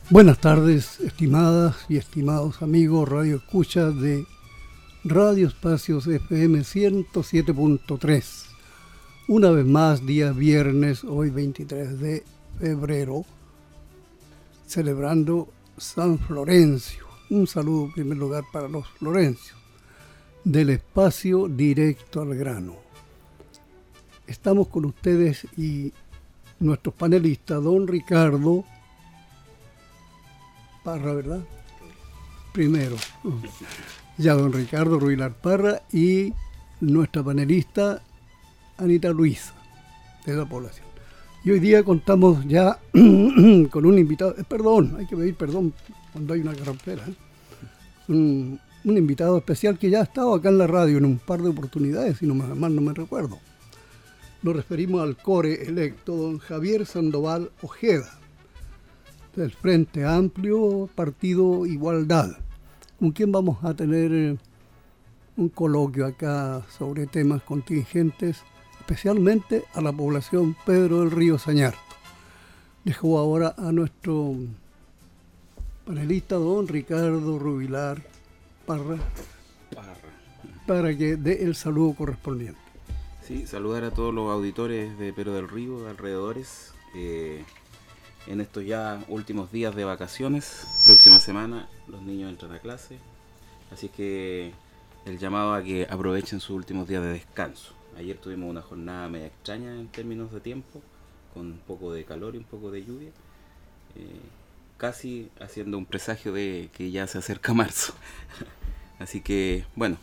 Buenas tardes, estimadas y estimados amigos radio escuchas de Radio Espacios FM 107.3. Una vez más, día viernes, hoy 23 de febrero, celebrando San Florencio. Un saludo en primer lugar para los florencios, del espacio directo al grano. Estamos con ustedes y nuestros panelistas, don Ricardo Parra, ¿verdad? Primero. Ya don Ricardo Rubilar Parra y nuestra panelista Anita Luisa, de la población. Y hoy día contamos ya con un invitado, hay que pedir perdón cuando hay una carrampera, un invitado especial que ya ha estado acá en la radio en un par de oportunidades, si no mal no me recuerdo. Nos referimos al core electo, don Javier Sandoval Ojeda, del Frente Amplio, Partido Igualdad, con quien vamos a tener un coloquio acá sobre temas contingentes, especialmente a la población Pedro del Río Sañarto. Dejo ahora a nuestro panelista, don Ricardo Rubilar Parra, para que dé el saludo correspondiente. Sí, saludar a todos los auditores de Pedro del Río, de alrededores, en estos ya últimos días de vacaciones. Próxima semana los niños entran a clase, así que el llamado a que aprovechen sus últimos días de descanso. Ayer tuvimos una jornada media extraña en términos de tiempo, con un poco de calor y un poco de lluvia, casi haciendo un presagio de que ya se acerca marzo. Así que, bueno,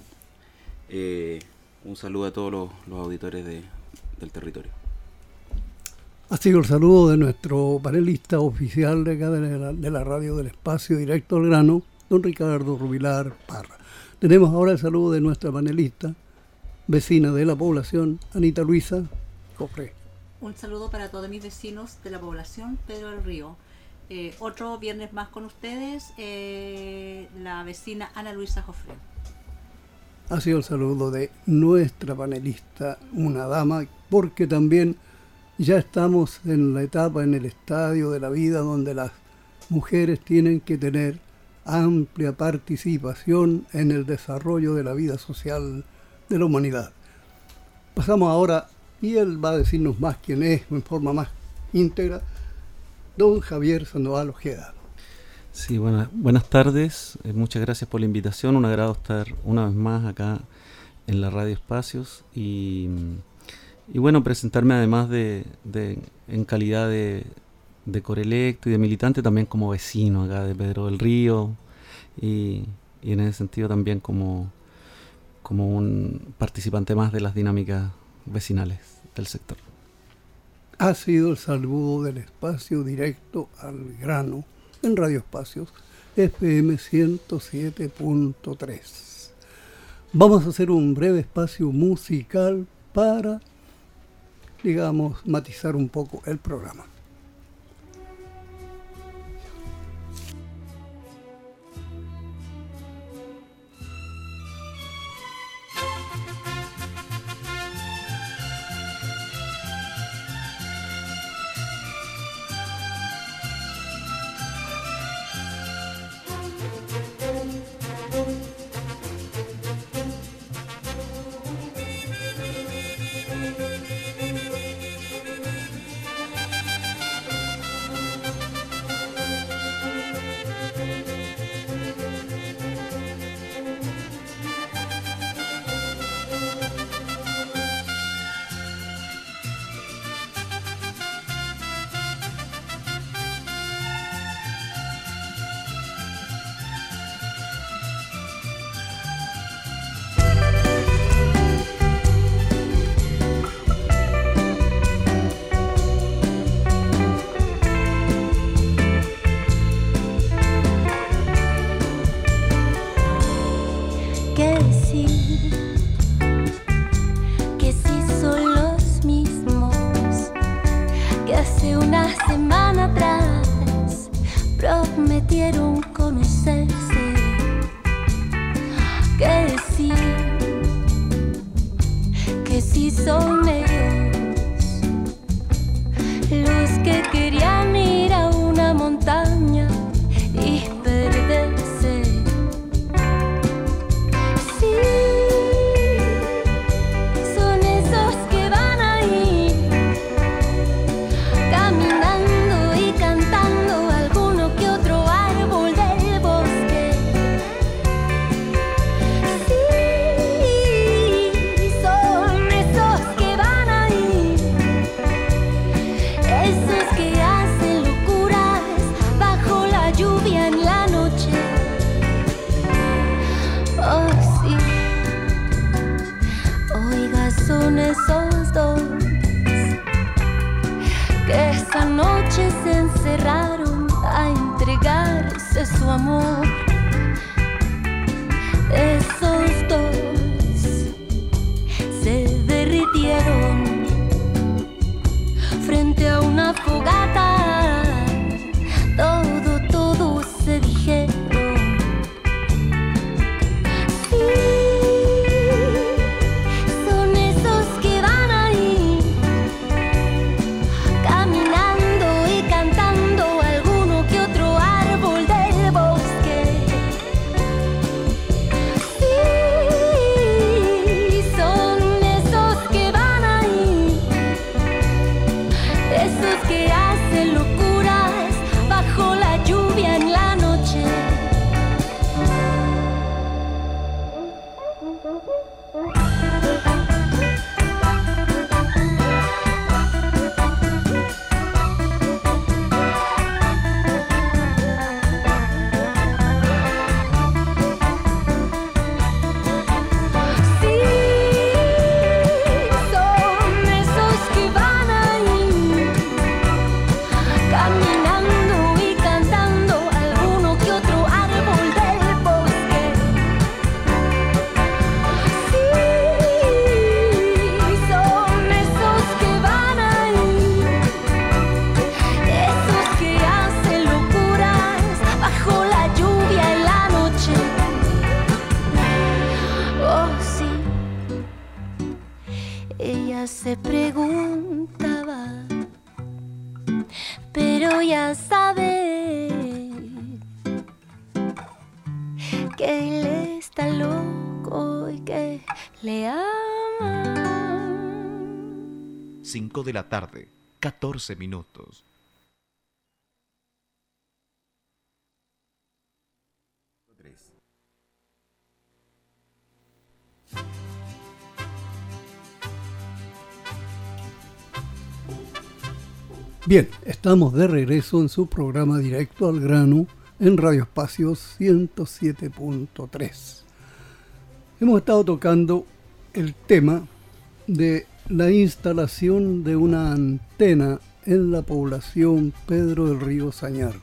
un saludo a todos los auditores del territorio. Ha sido el saludo de nuestro panelista oficial de acá de la radio del espacio directo al grano, don Ricardo Rubilar Parra. Tenemos ahora el saludo de nuestra panelista, vecina de la población, Anita Luisa Cofré. Un saludo para todos mis vecinos de la población Pedro del Río. Otro viernes más con ustedes, la vecina Ana Luisa Cofré. Ha sido el saludo de nuestra panelista, una dama, porque también ya estamos en la etapa, en el estadio de la vida donde las mujeres tienen que tener amplia participación en el desarrollo de la vida social de la humanidad. Pasamos ahora, y él va a decirnos más quién es, en forma más íntegra, don Javier Sandoval Ojeda. Sí, buenas tardes, muchas gracias por la invitación, un agrado estar una vez más acá en la Radio Espacios y bueno, presentarme además en calidad de corelecto y de militante también como vecino acá de Pedro del Río y en ese sentido también como un participante más de las dinámicas vecinales del sector. Ha sido el saludo del espacio directo al grano en Radio Espacios FM 107.3. Vamos a hacer un breve espacio musical para, digamos, matizar un poco el programa. son ellos los que querían ir a una montaña encerraron a entregarse su amor. Esos dos se derritieron frente a una fogata. Todo se dijeron. Se preguntaba, pero ya sabe que él está loco y que le ama. 5 de la tarde, 14 minutos. Bien, estamos de regreso en su programa Directo al Grano en Radio Espacios 107.3. Hemos estado tocando el tema de la instalación de una antena en la población Pedro del Río Sañarto.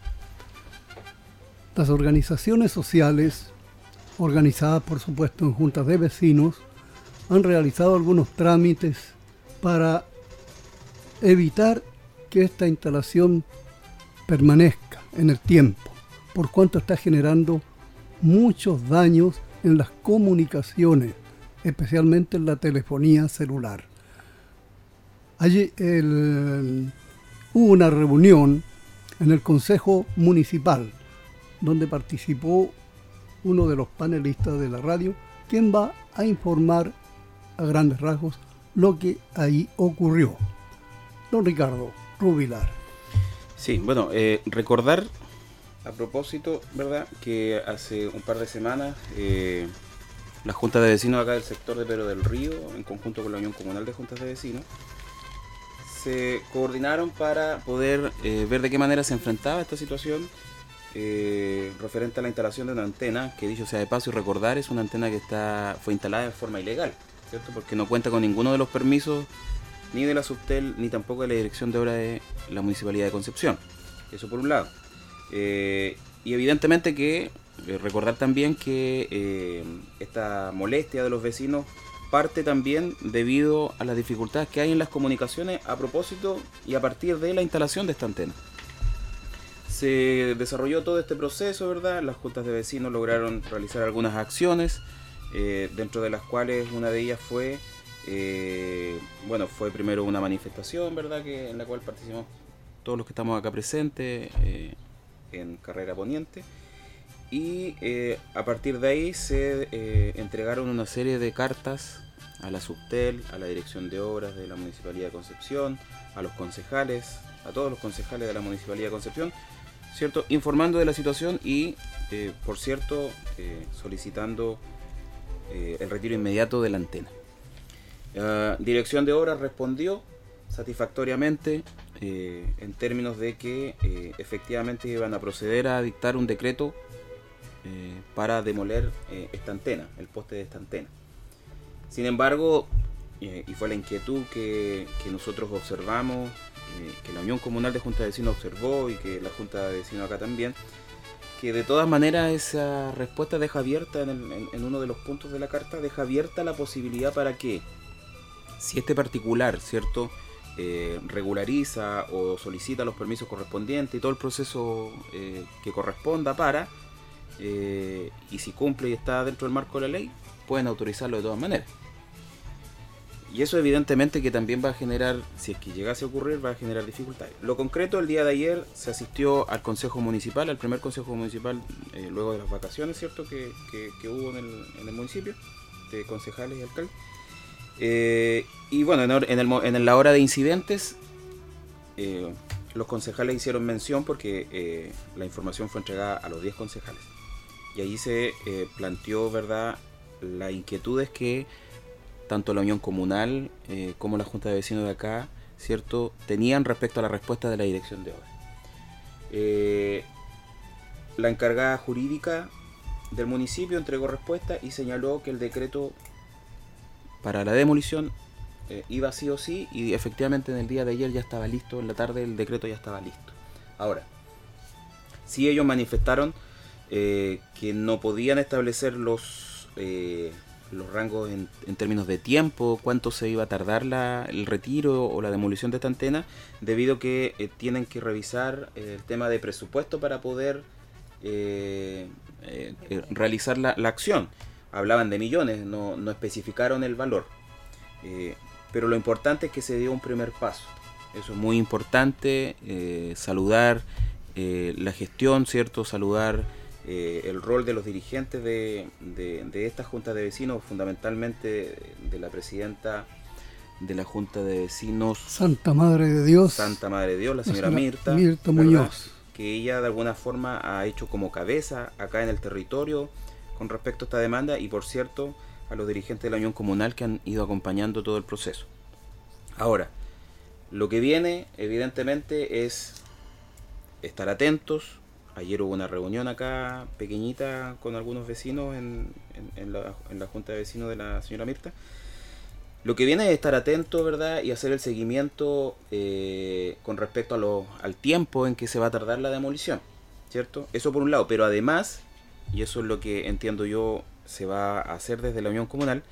Las organizaciones sociales, organizadas por supuesto en juntas de vecinos, han realizado algunos trámites para evitar que esta instalación permanezca en el tiempo, por cuanto está generando muchos daños en las comunicaciones, especialmente en la telefonía celular. Allí hubo una reunión en el Consejo Municipal, donde participó uno de los panelistas de la radio, quien va a informar a grandes rasgos lo que ahí ocurrió. Don Ricardo Rubilar. Sí, bueno, recordar a propósito, ¿verdad?, que hace un par de semanas la Junta de Vecinos acá del sector de Pedro del Río, en conjunto con la Unión Comunal de Juntas de Vecinos, se coordinaron para poder ver de qué manera se enfrentaba esta situación referente a la instalación de una antena, que dicho sea de paso y recordar, es una antena que fue instalada en forma ilegal, ¿cierto?, porque no cuenta con ninguno de los permisos ni de la Subtel, ni tampoco de la Dirección de Obras de la Municipalidad de Concepción. Eso por un lado. Y evidentemente que recordar también que esta molestia de los vecinos parte también debido a las dificultades que hay en las comunicaciones a propósito y a partir de la instalación de esta antena. Se desarrolló todo este proceso, ¿verdad? Las juntas de vecinos lograron realizar algunas acciones, dentro de las cuales una de ellas fue fue primero una manifestación, ¿verdad?, en la cual participamos todos los que estamos acá presentes en Carrera Poniente, y a partir de ahí se entregaron una serie de cartas a la Subtel, a la Dirección de Obras de la Municipalidad de Concepción, a los concejales, a todos los concejales de la Municipalidad de Concepción, ¿cierto?, informando de la situación y, por cierto, solicitando el retiro inmediato de la antena. Dirección de Obras respondió satisfactoriamente en términos de que efectivamente iban a proceder a dictar un decreto para demoler esta antena, el poste de esta antena. Sin embargo, y fue la inquietud que nosotros observamos, que la Unión Comunal de Junta de Vecinos observó y que la Junta de Vecinos acá también, que de todas maneras esa respuesta deja abierta en uno de los puntos de la carta, deja abierta la posibilidad para que, si este particular, ¿cierto?, regulariza o solicita los permisos correspondientes y todo el proceso que corresponda para, y si cumple y está dentro del marco de la ley, pueden autorizarlo de todas maneras. Y eso evidentemente que también va a generar, si es que llegase a ocurrir, va a generar dificultades. Lo concreto, el día de ayer se asistió al Consejo Municipal, al primer Consejo Municipal, luego de las vacaciones, ¿cierto?, que hubo en el municipio, de concejales y alcaldes. Y bueno, en la hora de incidentes, los concejales hicieron mención porque la información fue entregada a los 10 concejales. Y allí se planteó, ¿verdad?, las inquietudes que tanto la Unión Comunal como la Junta de Vecinos de acá, ¿cierto?, tenían respecto a la respuesta de la Dirección de Obras. La encargada jurídica del municipio entregó respuesta y señaló que el decreto para la demolición iba sí o sí, y efectivamente en el día de ayer ya estaba listo, en la tarde el decreto ya estaba listo. Ahora, sí ellos manifestaron que no podían establecer los rangos en términos de tiempo, cuánto se iba a tardar el retiro o la demolición de esta antena, debido a que tienen que revisar el tema de presupuesto para poder realizar la acción. Hablaban de millones, no especificaron el valor, pero lo importante es que se dio un primer paso. Eso es muy importante, saludar la gestión, ¿cierto?, saludar el rol de los dirigentes de esta Junta de Vecinos, fundamentalmente de la presidenta de la Junta de Vecinos, Santa Madre de Dios, la señora Mirta Muñoz, que ella de alguna forma ha hecho como cabeza acá en el territorio con respecto a esta demanda, y por cierto a los dirigentes de la Unión Comunal que han ido acompañando todo el proceso. Ahora, lo que viene evidentemente es estar atentos. Ayer hubo una reunión acá pequeñita con algunos vecinos en la Junta de Vecinos de la señora Mirta. Lo que viene es estar atento, ¿verdad?, y hacer el seguimiento con respecto al tiempo en que se va a tardar la demolición, ¿cierto? Eso por un lado, pero además, y eso es lo que entiendo yo se va a hacer desde la Unión Comunal,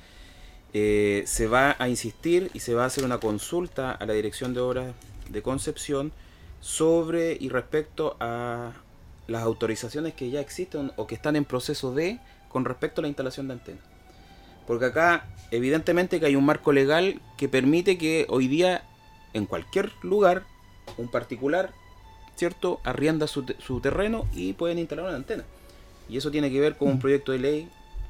se va a insistir y se va a hacer una consulta a la Dirección de Obras de Concepción sobre y respecto a las autorizaciones que ya existen o que están en proceso con respecto a la instalación de antenas. Porque acá evidentemente que hay un marco legal que permite que hoy día en cualquier lugar un particular, ¿cierto?, arrienda su terreno y pueden instalar una antena. Y eso tiene que ver con un proyecto de ley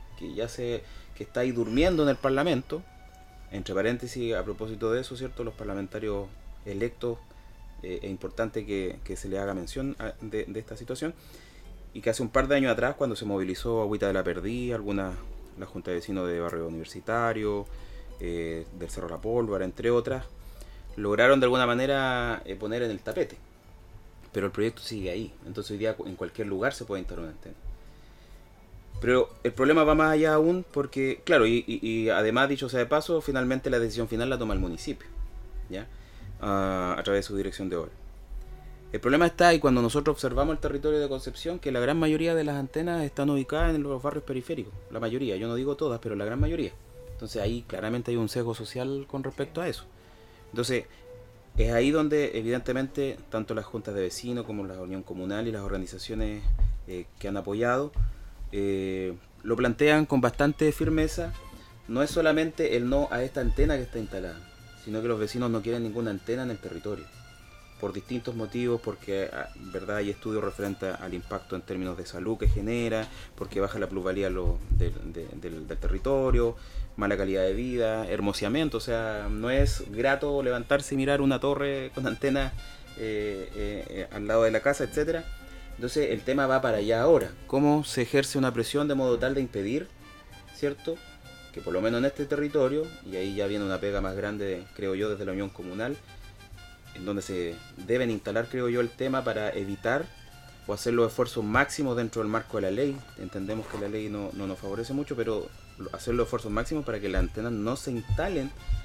que está ahí durmiendo en el Parlamento. Entre paréntesis, a propósito de eso, ¿cierto?, los parlamentarios electos, es importante que se le haga mención de esta situación, y que hace un par de años atrás, cuando se movilizó Agüita de la Perdí, la Junta de Vecinos de Barrio Universitario, del Cerro La Pólvora, entre otras, lograron de alguna manera poner en el tapete, pero el proyecto sigue ahí. Entonces hoy día en cualquier lugar se puede instalar una antena. Pero el problema va más allá aún, porque claro, y además, dicho sea de paso, finalmente la decisión final la toma el municipio, ¿ya?, a través de su Dirección de Obras. El problema está ahí cuando nosotros observamos el territorio de Concepción, que la gran mayoría de las antenas están ubicadas en los barrios periféricos. La mayoría, yo no digo todas, pero la gran mayoría. Entonces ahí claramente hay un sesgo social con respecto a eso. Entonces es ahí donde evidentemente tanto las juntas de vecinos como la Unión Comunal y las organizaciones que han apoyado lo plantean con bastante firmeza. No es solamente el no a esta antena que está instalada, sino que los vecinos no quieren ninguna antena en el territorio, por distintos motivos, porque verdad hay estudios referentes al impacto en términos de salud que genera, porque baja la plusvalía del territorio, mala calidad de vida, hermoseamiento, o sea, no es grato levantarse y mirar una torre con antenas al lado de la casa, etcétera. Entonces el tema va para allá ahora, cómo se ejerce una presión de modo tal de impedir, ¿cierto?, que por lo menos en este territorio, y ahí ya viene una pega más grande, creo yo, desde la Unión Comunal, en donde se deben instalar, creo yo, el tema para evitar o hacer los esfuerzos máximos dentro del marco de la ley. Entendemos que la ley no nos favorece mucho, pero hacer los esfuerzos máximos para que las antenas no se instalen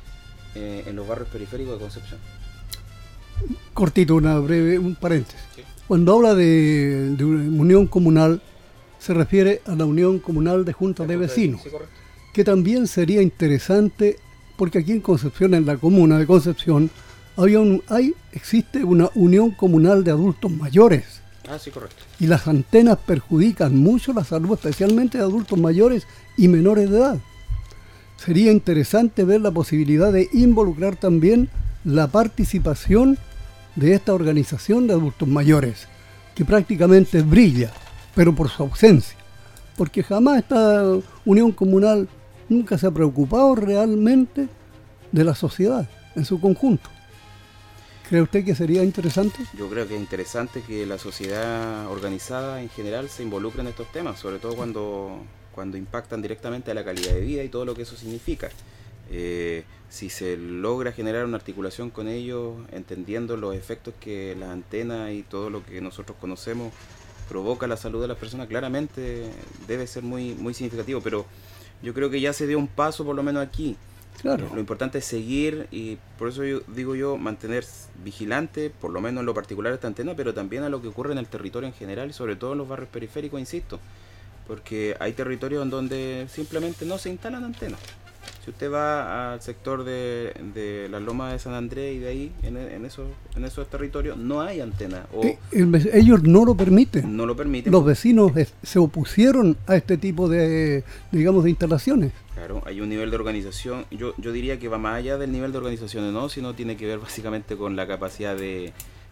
en los barrios periféricos de Concepción. Cortito, un paréntesis. Sí. Cuando habla de una unión comunal, se refiere a la unión comunal de juntas de vecinos, Sí, correcto. que también sería interesante, porque aquí en Concepción, en la comuna de Concepción, existe una unión comunal de adultos mayores, Ah, sí, correcto. y las antenas perjudican mucho la salud, especialmente de adultos mayores y menores de edad. Sería interesante ver la posibilidad de involucrar también la participación de esta organización de adultos mayores, que prácticamente brilla, pero por su ausencia, porque jamás esta unión comunal nunca se ha preocupado realmente de la sociedad en su conjunto. ¿Cree usted que sería interesante? Yo creo que es interesante que la sociedad organizada en general se involucre en estos temas, sobre todo cuando impactan directamente a la calidad de vida y todo lo que eso significa. Si se logra generar una articulación con ellos, entendiendo los efectos que las antenas y todo lo que nosotros conocemos provoca la salud de las personas, claramente debe ser muy, muy significativo, pero yo creo que ya se dio un paso por lo menos aquí. Claro. Lo importante es seguir, y por eso digo mantener vigilante, por lo menos en lo particular, esta antena, pero también a lo que ocurre en el territorio en general, y sobre todo en los barrios periféricos, insisto, porque hay territorios en donde simplemente no se instalan antenas. Si usted va al sector de las lomas de San Andrés y de ahí, en esos territorios, no hay antena. Ellos no lo permiten. No lo permiten. Los vecinos se opusieron a este tipo de instalaciones. Claro, hay un nivel de organización, yo diría que va más allá del nivel de organización, ¿no? Sino tiene que ver básicamente con la capacidad de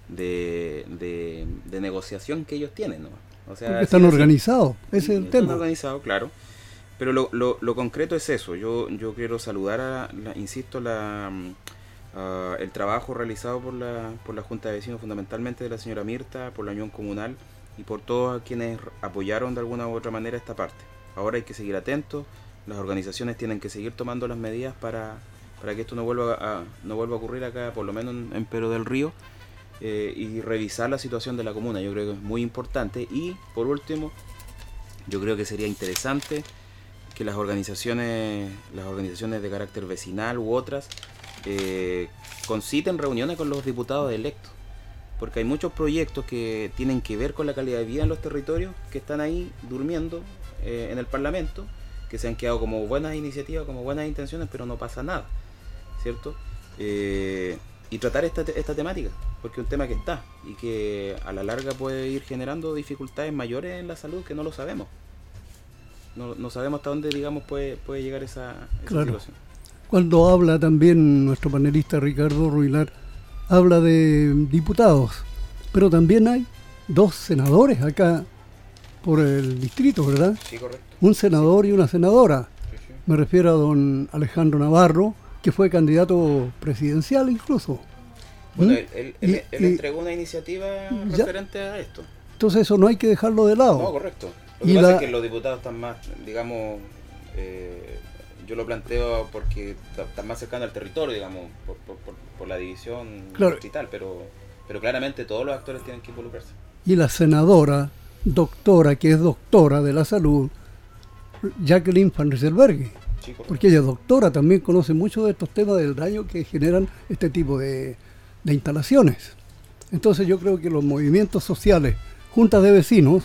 negociación que ellos tienen, ¿no? O sea, porque están organizados, ese es el tema. Están organizados, claro. Pero lo concreto es eso. Yo quiero saludar el trabajo realizado por la Junta de Vecinos, fundamentalmente de la señora Mirta, por la Unión Comunal y por todos quienes apoyaron de alguna u otra manera esta parte. Ahora hay que seguir atentos, las organizaciones tienen que seguir tomando las medidas para que esto no vuelva a ocurrir acá, por lo menos en Pero del Río, y revisar la situación de la comuna. Yo creo que es muy importante. Y por último, yo creo que sería interesante que las organizaciones de carácter vecinal u otras conciten reuniones con los diputados electos, porque hay muchos proyectos que tienen que ver con la calidad de vida en los territorios que están ahí durmiendo en el Parlamento, que se han quedado como buenas iniciativas, como buenas intenciones, pero no pasa nada, ¿cierto? Y tratar esta temática, porque es un tema que está y que a la larga puede ir generando dificultades mayores en la salud que no lo sabemos. No sabemos hasta dónde, digamos, puede llegar esa claro. situación. Cuando habla también nuestro panelista Ricardo Ruilar, habla de diputados, pero también hay 2 senadores acá por el distrito, ¿verdad? Sí, correcto. Un senador y una senadora. Sí, sí. Me refiero a don Alejandro Navarro, que fue candidato presidencial incluso. Bueno, él entregó una iniciativa referente a esto. Entonces eso no hay que dejarlo de lado. No, correcto. Lo que pasa es que los diputados están más, digamos, yo lo planteo porque están más cercanos al territorio, digamos, por la división claro. Y tal, pero claramente todos los actores tienen que involucrarse. Y la senadora, doctora, que es doctora de la salud, Jacqueline Van Rieselberghe, Sí, porque ella es doctora, también conoce mucho de estos temas del daño que generan este tipo de instalaciones. Entonces yo creo que los movimientos sociales, juntas de vecinos,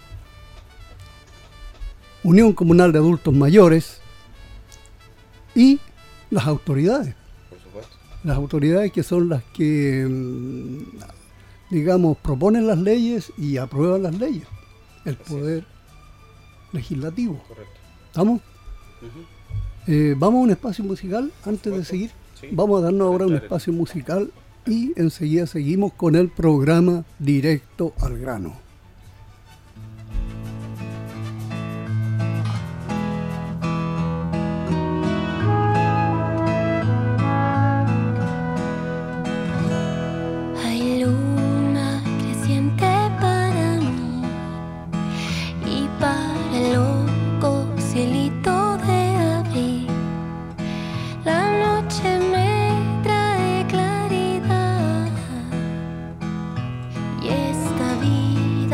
Unión Comunal de Adultos Mayores y las autoridades. Por supuesto. Las autoridades que son las que, digamos, proponen las leyes y aprueban las leyes. El poder legislativo. Correcto. ¿Estamos? Uh-huh. Vamos a un espacio musical antes de seguir. Sí. Vamos a darnos ahora un espacio musical y enseguida seguimos con el programa Directo al Grano. Hay luna creciente para mí y para el loco cielito de abril. La noche me trae claridad y esta vida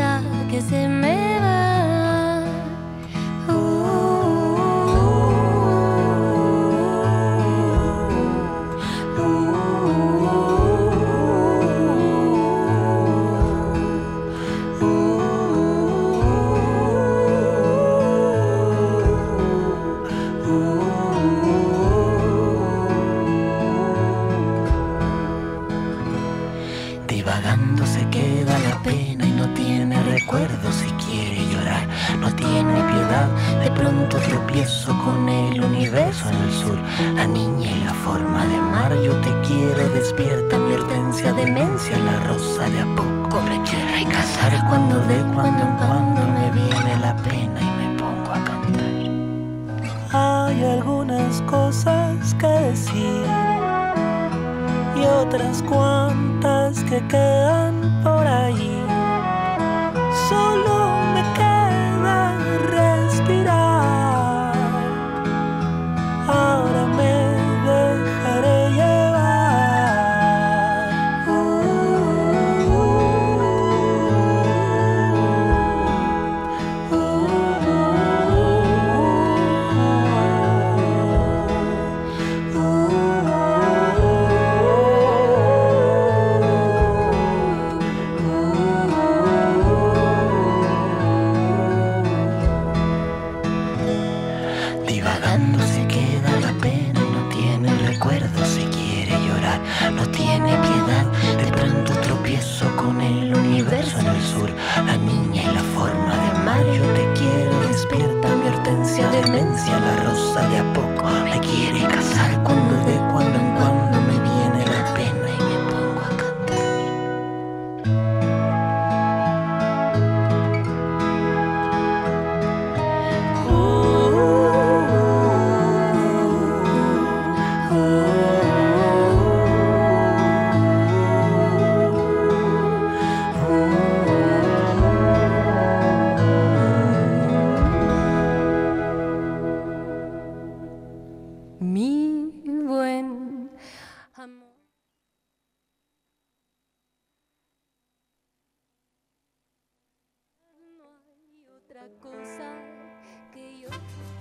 no tiene piedad. De pronto tropiezo con el universo en el sur, la niña y la forma de amar. Yo te quiero, despierta mi hortensia, demencia, la rosa de a poco me quiere casar. Cuando de cuando en cuando me viene la pena y me pongo a cantar. Hay algunas cosas que decir y otras cuantas que quedan por ahí. Solo me queda respirar. Ahora me dejaré llevar. Divagando se queda la pena y no tiene recuerdo, se quiere llorar, no tiene piedad. De pronto tropiezo con el universo en el sur, la niña y la forma de amar. Yo te quiero, despierta mi hortensia, demencia, la rosa de a poco me quiere casar. Cuando de cuando en cuando me viene la pena y me pongo a cantar. Mi buen amor. No hay otra cosa que yo.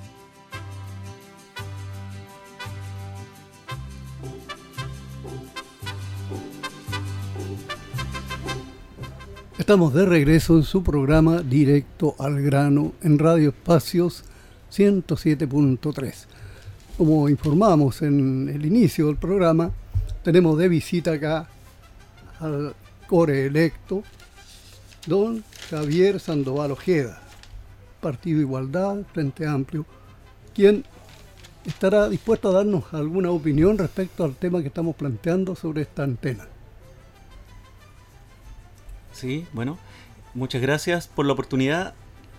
Estamos de regreso en su programa Directo al Grano en Radio Espacios 107.3. Como informamos en el inicio del programa, tenemos de visita acá al core electo, don Javier Sandoval Ojeda, Partido Igualdad, Frente Amplio, quien estará dispuesto a darnos alguna opinión respecto al tema que estamos planteando sobre esta antena. Sí, bueno, muchas gracias por la oportunidad.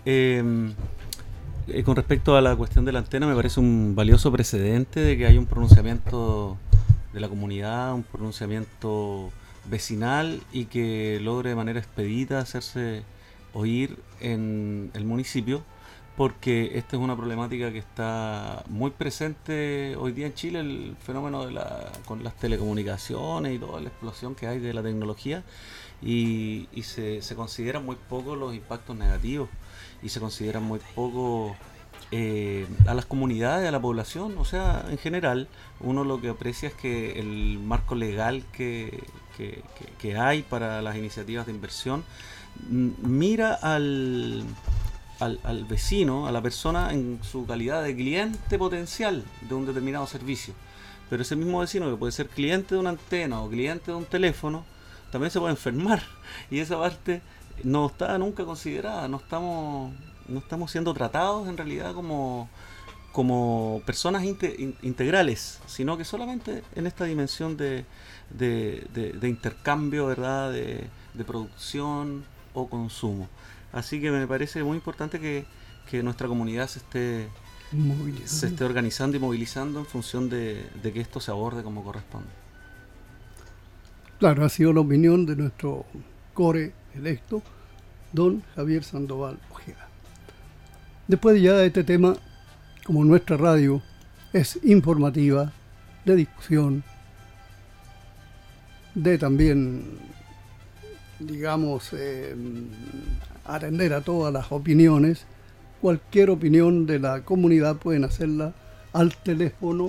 Con respecto a la cuestión de la antena, me parece un valioso precedente de que hay un pronunciamiento de la comunidad, un pronunciamiento vecinal y que logre de manera expedita hacerse oír en el municipio, porque esta es una problemática que está muy presente hoy día en Chile, el fenómeno con las telecomunicaciones y toda la explosión que hay de la tecnología, y se consideran muy poco los impactos negativos y se consideran muy poco a las comunidades, a la población. O sea, en general, uno lo que aprecia es que el marco legal que hay para las iniciativas de inversión mira al vecino, a la persona en su calidad de cliente potencial de un determinado servicio. Pero ese mismo vecino, que puede ser cliente de una antena o cliente de un teléfono, también se puede enfermar, y esa parte no está nunca considerada. No estamos siendo tratados en realidad como personas integrales, sino que solamente en esta dimensión de intercambio, ¿verdad?, de producción o consumo. Así que me parece muy importante que nuestra comunidad se esté organizando y movilizando en función de que esto se aborde como corresponde. Claro, ha sido la opinión de nuestro core electo, don Javier Sandoval Ojeda. Después ya de este tema, como nuestra radio es informativa, de discusión, de también, digamos, atender a todas las opiniones, cualquier opinión de la comunidad pueden hacerla al teléfono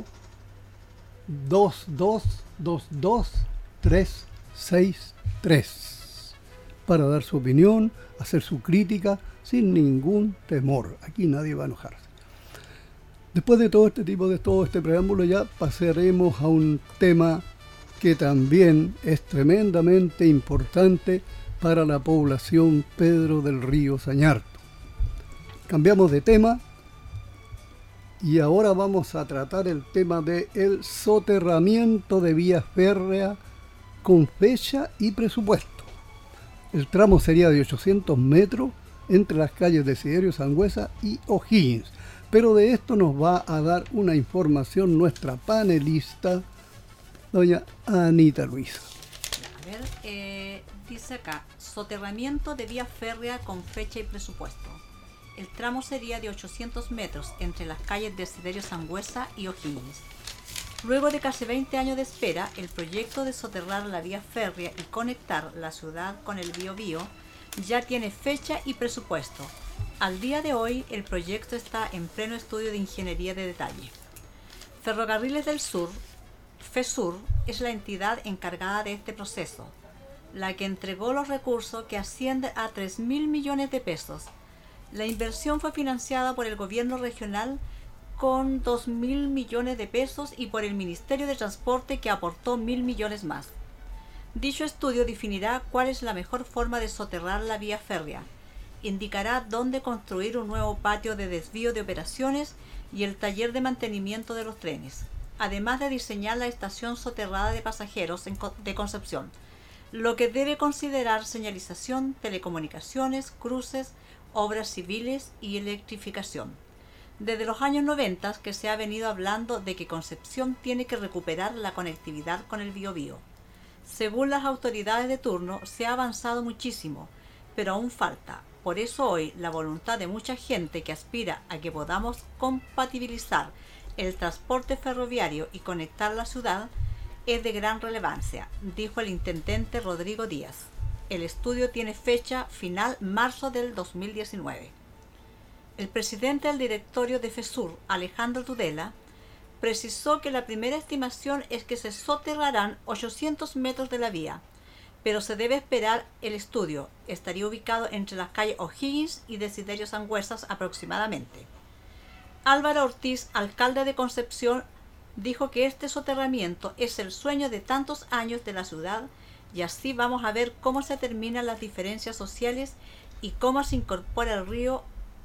2222363 para dar su opinión, hacer su crítica sin ningún temor. Aquí nadie va a enojarse. Después de todo este preámbulo, ya pasaremos a un tema que también es tremendamente importante para la población Pedro del Río Sañarto. Cambiamos de tema y ahora vamos a tratar el tema del soterramiento de vía férrea con fecha y presupuesto. El tramo sería de 800 metros entre las calles Desiderio Sangüesa y O'Higgins. Pero de esto nos va a dar una información nuestra panelista, doña Anita Luisa. A ver, dice acá, soterramiento de vía férrea con fecha y presupuesto. El tramo sería de 800 metros entre las calles Desiderio Sangüesa y O'Higgins. Luego de casi 20 años de espera, el proyecto de soterrar la vía férrea y conectar la ciudad con el Biobío ya tiene fecha y presupuesto. Al día de hoy, el proyecto está en pleno estudio de ingeniería de detalle. Ferrocarriles del Sur, FESUR, es la entidad encargada de este proceso, la que entregó los recursos que ascienden a 3.000 millones de pesos. La inversión fue financiada por el gobierno regional con 2.000 millones de pesos y por el Ministerio de Transporte, que aportó 1.000 millones más. Dicho estudio definirá cuál es la mejor forma de soterrar la vía férrea, indicará dónde construir un nuevo patio de desvío de operaciones y el taller de mantenimiento de los trenes, además de diseñar la estación soterrada de pasajeros de Concepción, lo que debe considerar señalización, telecomunicaciones, cruces, obras civiles y electrificación. Desde los años 90 que se ha venido hablando de que Concepción tiene que recuperar la conectividad con el Biobío. Según las autoridades de turno, se ha avanzado muchísimo, pero aún falta. Por eso hoy la voluntad de mucha gente que aspira a que podamos compatibilizar el transporte ferroviario y conectar la ciudad es de gran relevancia, dijo el intendente Rodrigo Díaz. El estudio tiene fecha final marzo del 2019. El presidente del directorio de FESUR, Alejandro Tudela, precisó que la primera estimación es que se soterrarán 800 metros de la vía, pero se debe esperar el estudio. Estaría ubicado entre las calles O'Higgins y Desiderio Sangüesa aproximadamente. Álvaro Ortiz, alcalde de Concepción, dijo que este soterramiento es el sueño de tantos años de la ciudad y así vamos a ver cómo se terminan las diferencias sociales y cómo se incorpora el río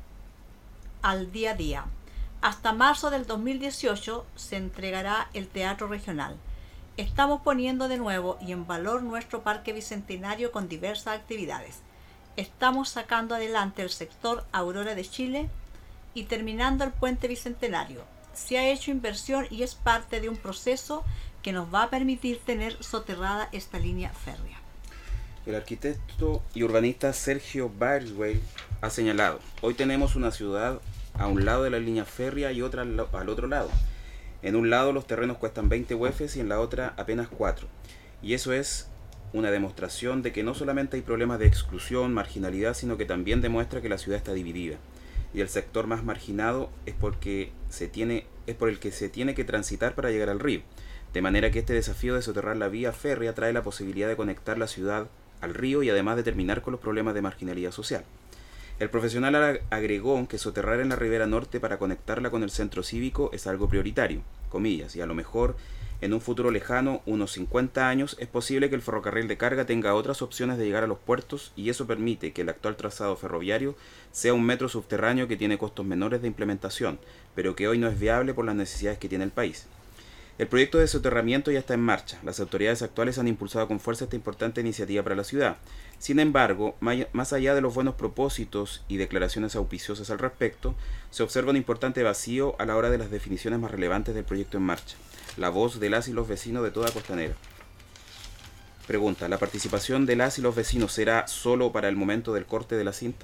al día a día. Hasta marzo del 2018 se entregará el Teatro Regional. Estamos poniendo de nuevo y en valor nuestro Parque Bicentenario con diversas actividades. Estamos sacando adelante el sector Aurora de Chile y terminando el Puente Bicentenario. Se ha hecho inversión y es parte de un proceso que nos va a permitir tener soterrada esta línea férrea. El arquitecto y urbanista Sergio Barswell ha señalado: hoy tenemos una ciudad a un lado de la línea férrea y otra al otro lado. En un lado los terrenos cuestan 20 UFs y en la otra apenas 4. Y eso es una demostración de que no solamente hay problemas de exclusión, marginalidad, sino que también demuestra que la ciudad está dividida. Y el sector más marginado es por el que se tiene que transitar para llegar al río. De manera que este desafío de soterrar la vía férrea trae la posibilidad de conectar la ciudad al río y además de terminar con los problemas de marginalidad social. El profesional agregó que soterrar en la ribera norte para conectarla con el centro cívico es algo prioritario, comillas, y a lo mejor en un futuro lejano, unos 50 años, es posible que el ferrocarril de carga tenga otras opciones de llegar a los puertos y eso permite que el actual trazado ferroviario sea un metro subterráneo que tiene costos menores de implementación, pero que hoy no es viable por las necesidades que tiene el país. El proyecto de soterramiento ya está en marcha. Las autoridades actuales han impulsado con fuerza esta importante iniciativa para la ciudad. Sin embargo, más allá de los buenos propósitos y declaraciones auspiciosas al respecto, se observa un importante vacío a la hora de las definiciones más relevantes del proyecto en marcha. La voz de las y los vecinos de toda Costanera. Pregunta: ¿la participación de las y los vecinos será solo para el momento del corte de la cinta?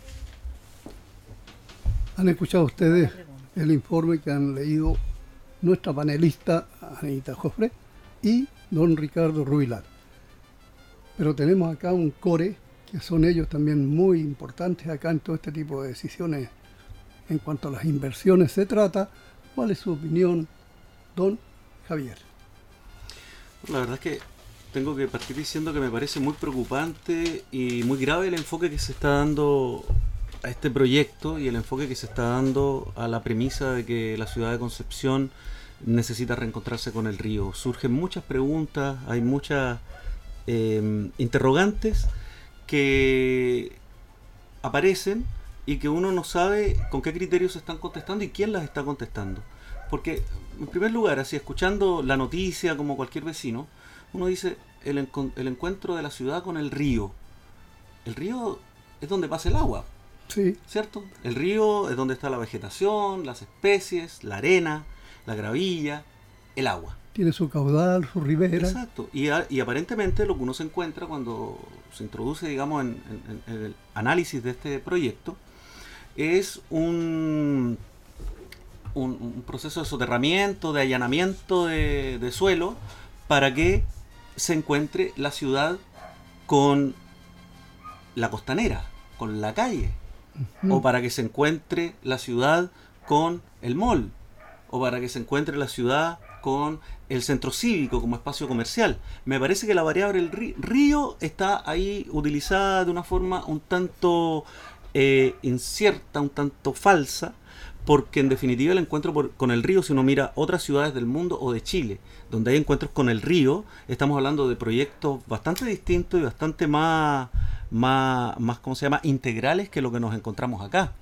¿Han escuchado ustedes el informe que han leído nuestra panelista Anita Jofre y don Ricardo Ruilar? Pero tenemos acá un core, que son ellos también muy importantes acá en todo este tipo de decisiones en cuanto a las inversiones se trata. ¿Cuál es su opinión, don Javier? La verdad es que tengo que partir diciendo que me parece muy preocupante y muy grave el enfoque que se está dando a este proyecto y el enfoque que se está dando a la premisa de que la ciudad de Concepción necesita reencontrarse con el río. Surgen muchas preguntas, hay muchas interrogantes que aparecen y que uno no sabe con qué criterios se están contestando y quién las está contestando. Porque, en primer lugar, así escuchando la noticia como cualquier vecino, uno dice el encuentro de la ciudad con el río. El río es donde pasa el agua, Sí, ¿cierto? El río es donde está la vegetación, las especies, la arena, la gravilla, el agua. tiene su caudal, su ribera. Exacto. Y aparentemente lo que uno se encuentra cuando se introduce, digamos, en el análisis de este proyecto es un proceso de soterramiento, de allanamiento de suelo para que se encuentre la ciudad con la costanera, con la calle, o para que se encuentre la ciudad con el mall, o para que se encuentre la ciudad con el centro cívico como espacio comercial. Me parece que la variable del río está ahí utilizada de una forma un tanto incierta, un tanto falsa, porque en definitiva el encuentro con el río, si uno mira otras ciudades del mundo o de Chile, donde hay encuentros con el río, estamos hablando de proyectos bastante distintos y bastante más ¿cómo se llama?, integrales que lo que nos encontramos acá.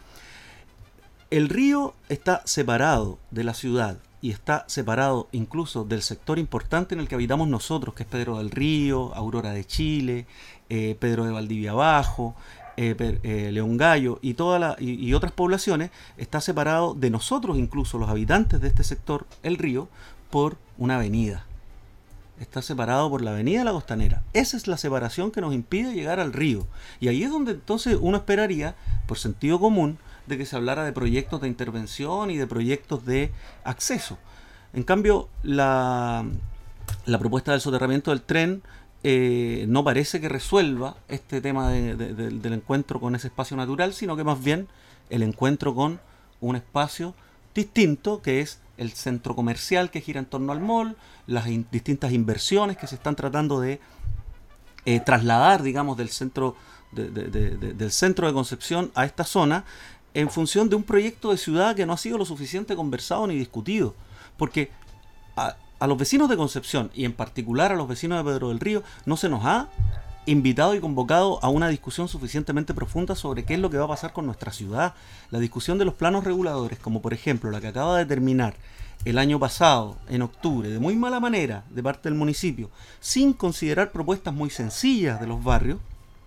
El río está separado de la ciudad y está separado incluso del sector importante en el que habitamos nosotros, que es Pedro del Río, Aurora de Chile, Pedro de Valdivia Abajo, León Gallo y otras poblaciones. Está separado de nosotros, incluso los habitantes de este sector, el río, por una avenida. Está separado por la avenida de la Costanera. Esa es la separación que nos impide llegar al río. Y ahí es donde entonces uno esperaría, por sentido común, de que se hablara de proyectos de intervención y de proyectos de acceso. En cambio, la propuesta del soterramiento del tren no parece que resuelva este tema del encuentro con ese espacio natural, sino que más bien el encuentro con un espacio distinto, que es el centro comercial que gira en torno al mall, las distintas inversiones que se están tratando de trasladar, digamos, del centro del centro de Concepción a esta zona, en función de un proyecto de ciudad que no ha sido lo suficiente conversado ni discutido. Porque a los vecinos de Concepción, y en particular a los vecinos de Pedro del Río, no se nos ha invitado y convocado a una discusión suficientemente profunda sobre qué es lo que va a pasar con nuestra ciudad. La discusión de los planos reguladores, como por ejemplo la que acaba de terminar el año pasado, en octubre, de muy mala manera de parte del municipio, sin considerar propuestas muy sencillas de los barrios,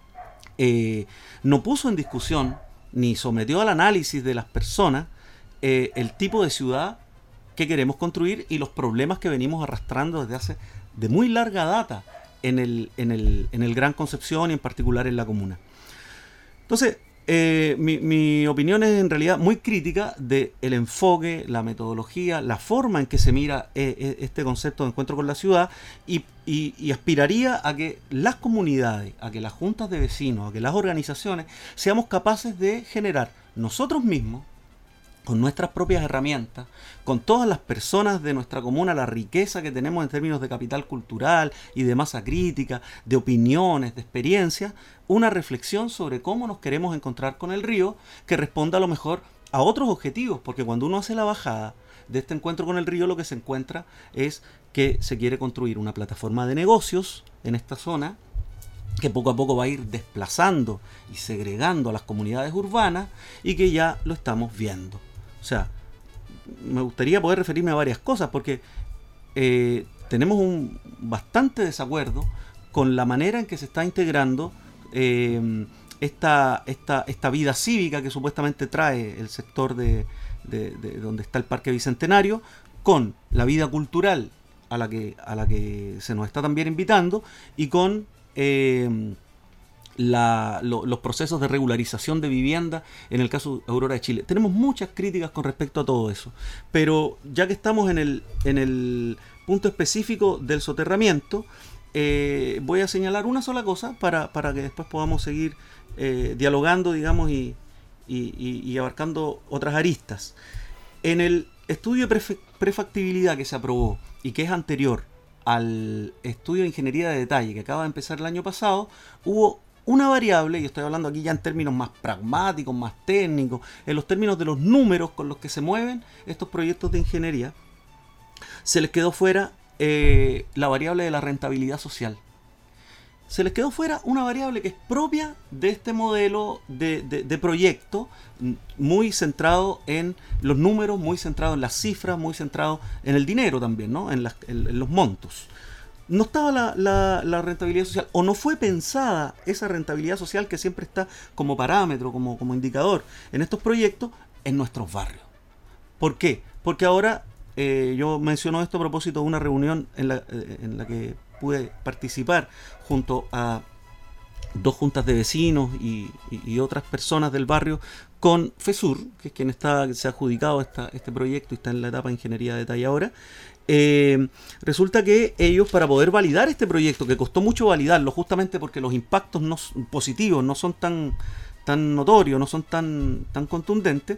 no puso en discusión ni sometió al análisis de las personas el tipo de ciudad que queremos construir y los problemas que venimos arrastrando desde hace de muy larga data en el Gran Concepción y en particular en la comuna. Entonces, mi opinión es en realidad muy crítica del enfoque, la metodología, la forma en que se mira este concepto de encuentro con la ciudad y aspiraría a que las comunidades, a que las juntas de vecinos, a que las organizaciones seamos capaces de generar nosotros mismos, con nuestras propias herramientas, con todas las personas de nuestra comuna, la riqueza que tenemos en términos de capital cultural y de masa crítica, de opiniones, de experiencias, una reflexión sobre cómo nos queremos encontrar con el río que responda a lo mejor a otros objetivos, porque cuando uno hace la bajada de este encuentro con el río, lo que se encuentra es que se quiere construir una plataforma de negocios en esta zona, que poco a poco va a ir desplazando y segregando a las comunidades urbanas y que ya lo estamos viendo. O sea, me gustaría poder referirme a varias cosas porque tenemos un bastante desacuerdo con la manera en que se está integrando esta vida cívica que supuestamente trae el sector de donde está el Parque Bicentenario, con la vida cultural a la que se nos está también invitando y con los procesos de regularización de vivienda en el caso de Aurora de Chile. Tenemos muchas críticas con respecto a todo eso, pero ya que estamos en el punto específico del soterramiento, voy a señalar una sola cosa para que después podamos seguir dialogando, digamos, y abarcando otras aristas. En el estudio de prefactibilidad que se aprobó y que es anterior al estudio de ingeniería de detalle que acaba de empezar el año pasado, hubo una variable, y estoy hablando aquí ya en términos más pragmáticos, más técnicos, en los términos de los números con los que se mueven estos proyectos de ingeniería, se les quedó fuera la variable de la rentabilidad social. se les quedó fuera una variable que es propia de este modelo de proyecto, muy centrado en los números, muy centrado en las cifras, muy centrado en el dinero también, ¿no? En los montos. No estaba la rentabilidad social, o no fue pensada esa rentabilidad social que siempre está como parámetro, como indicador en estos proyectos, en nuestros barrios. ¿Por qué? Porque ahora, yo menciono esto a propósito de una reunión en la que pude participar junto a 2 juntas de vecinos y otras personas del barrio con FESUR, que es quien se ha adjudicado este proyecto y está en la etapa de ingeniería de detalle ahora. Resulta que ellos, para poder validar este proyecto, que costó mucho validarlo justamente porque los impactos positivos no son tan notorios, no son tan contundentes,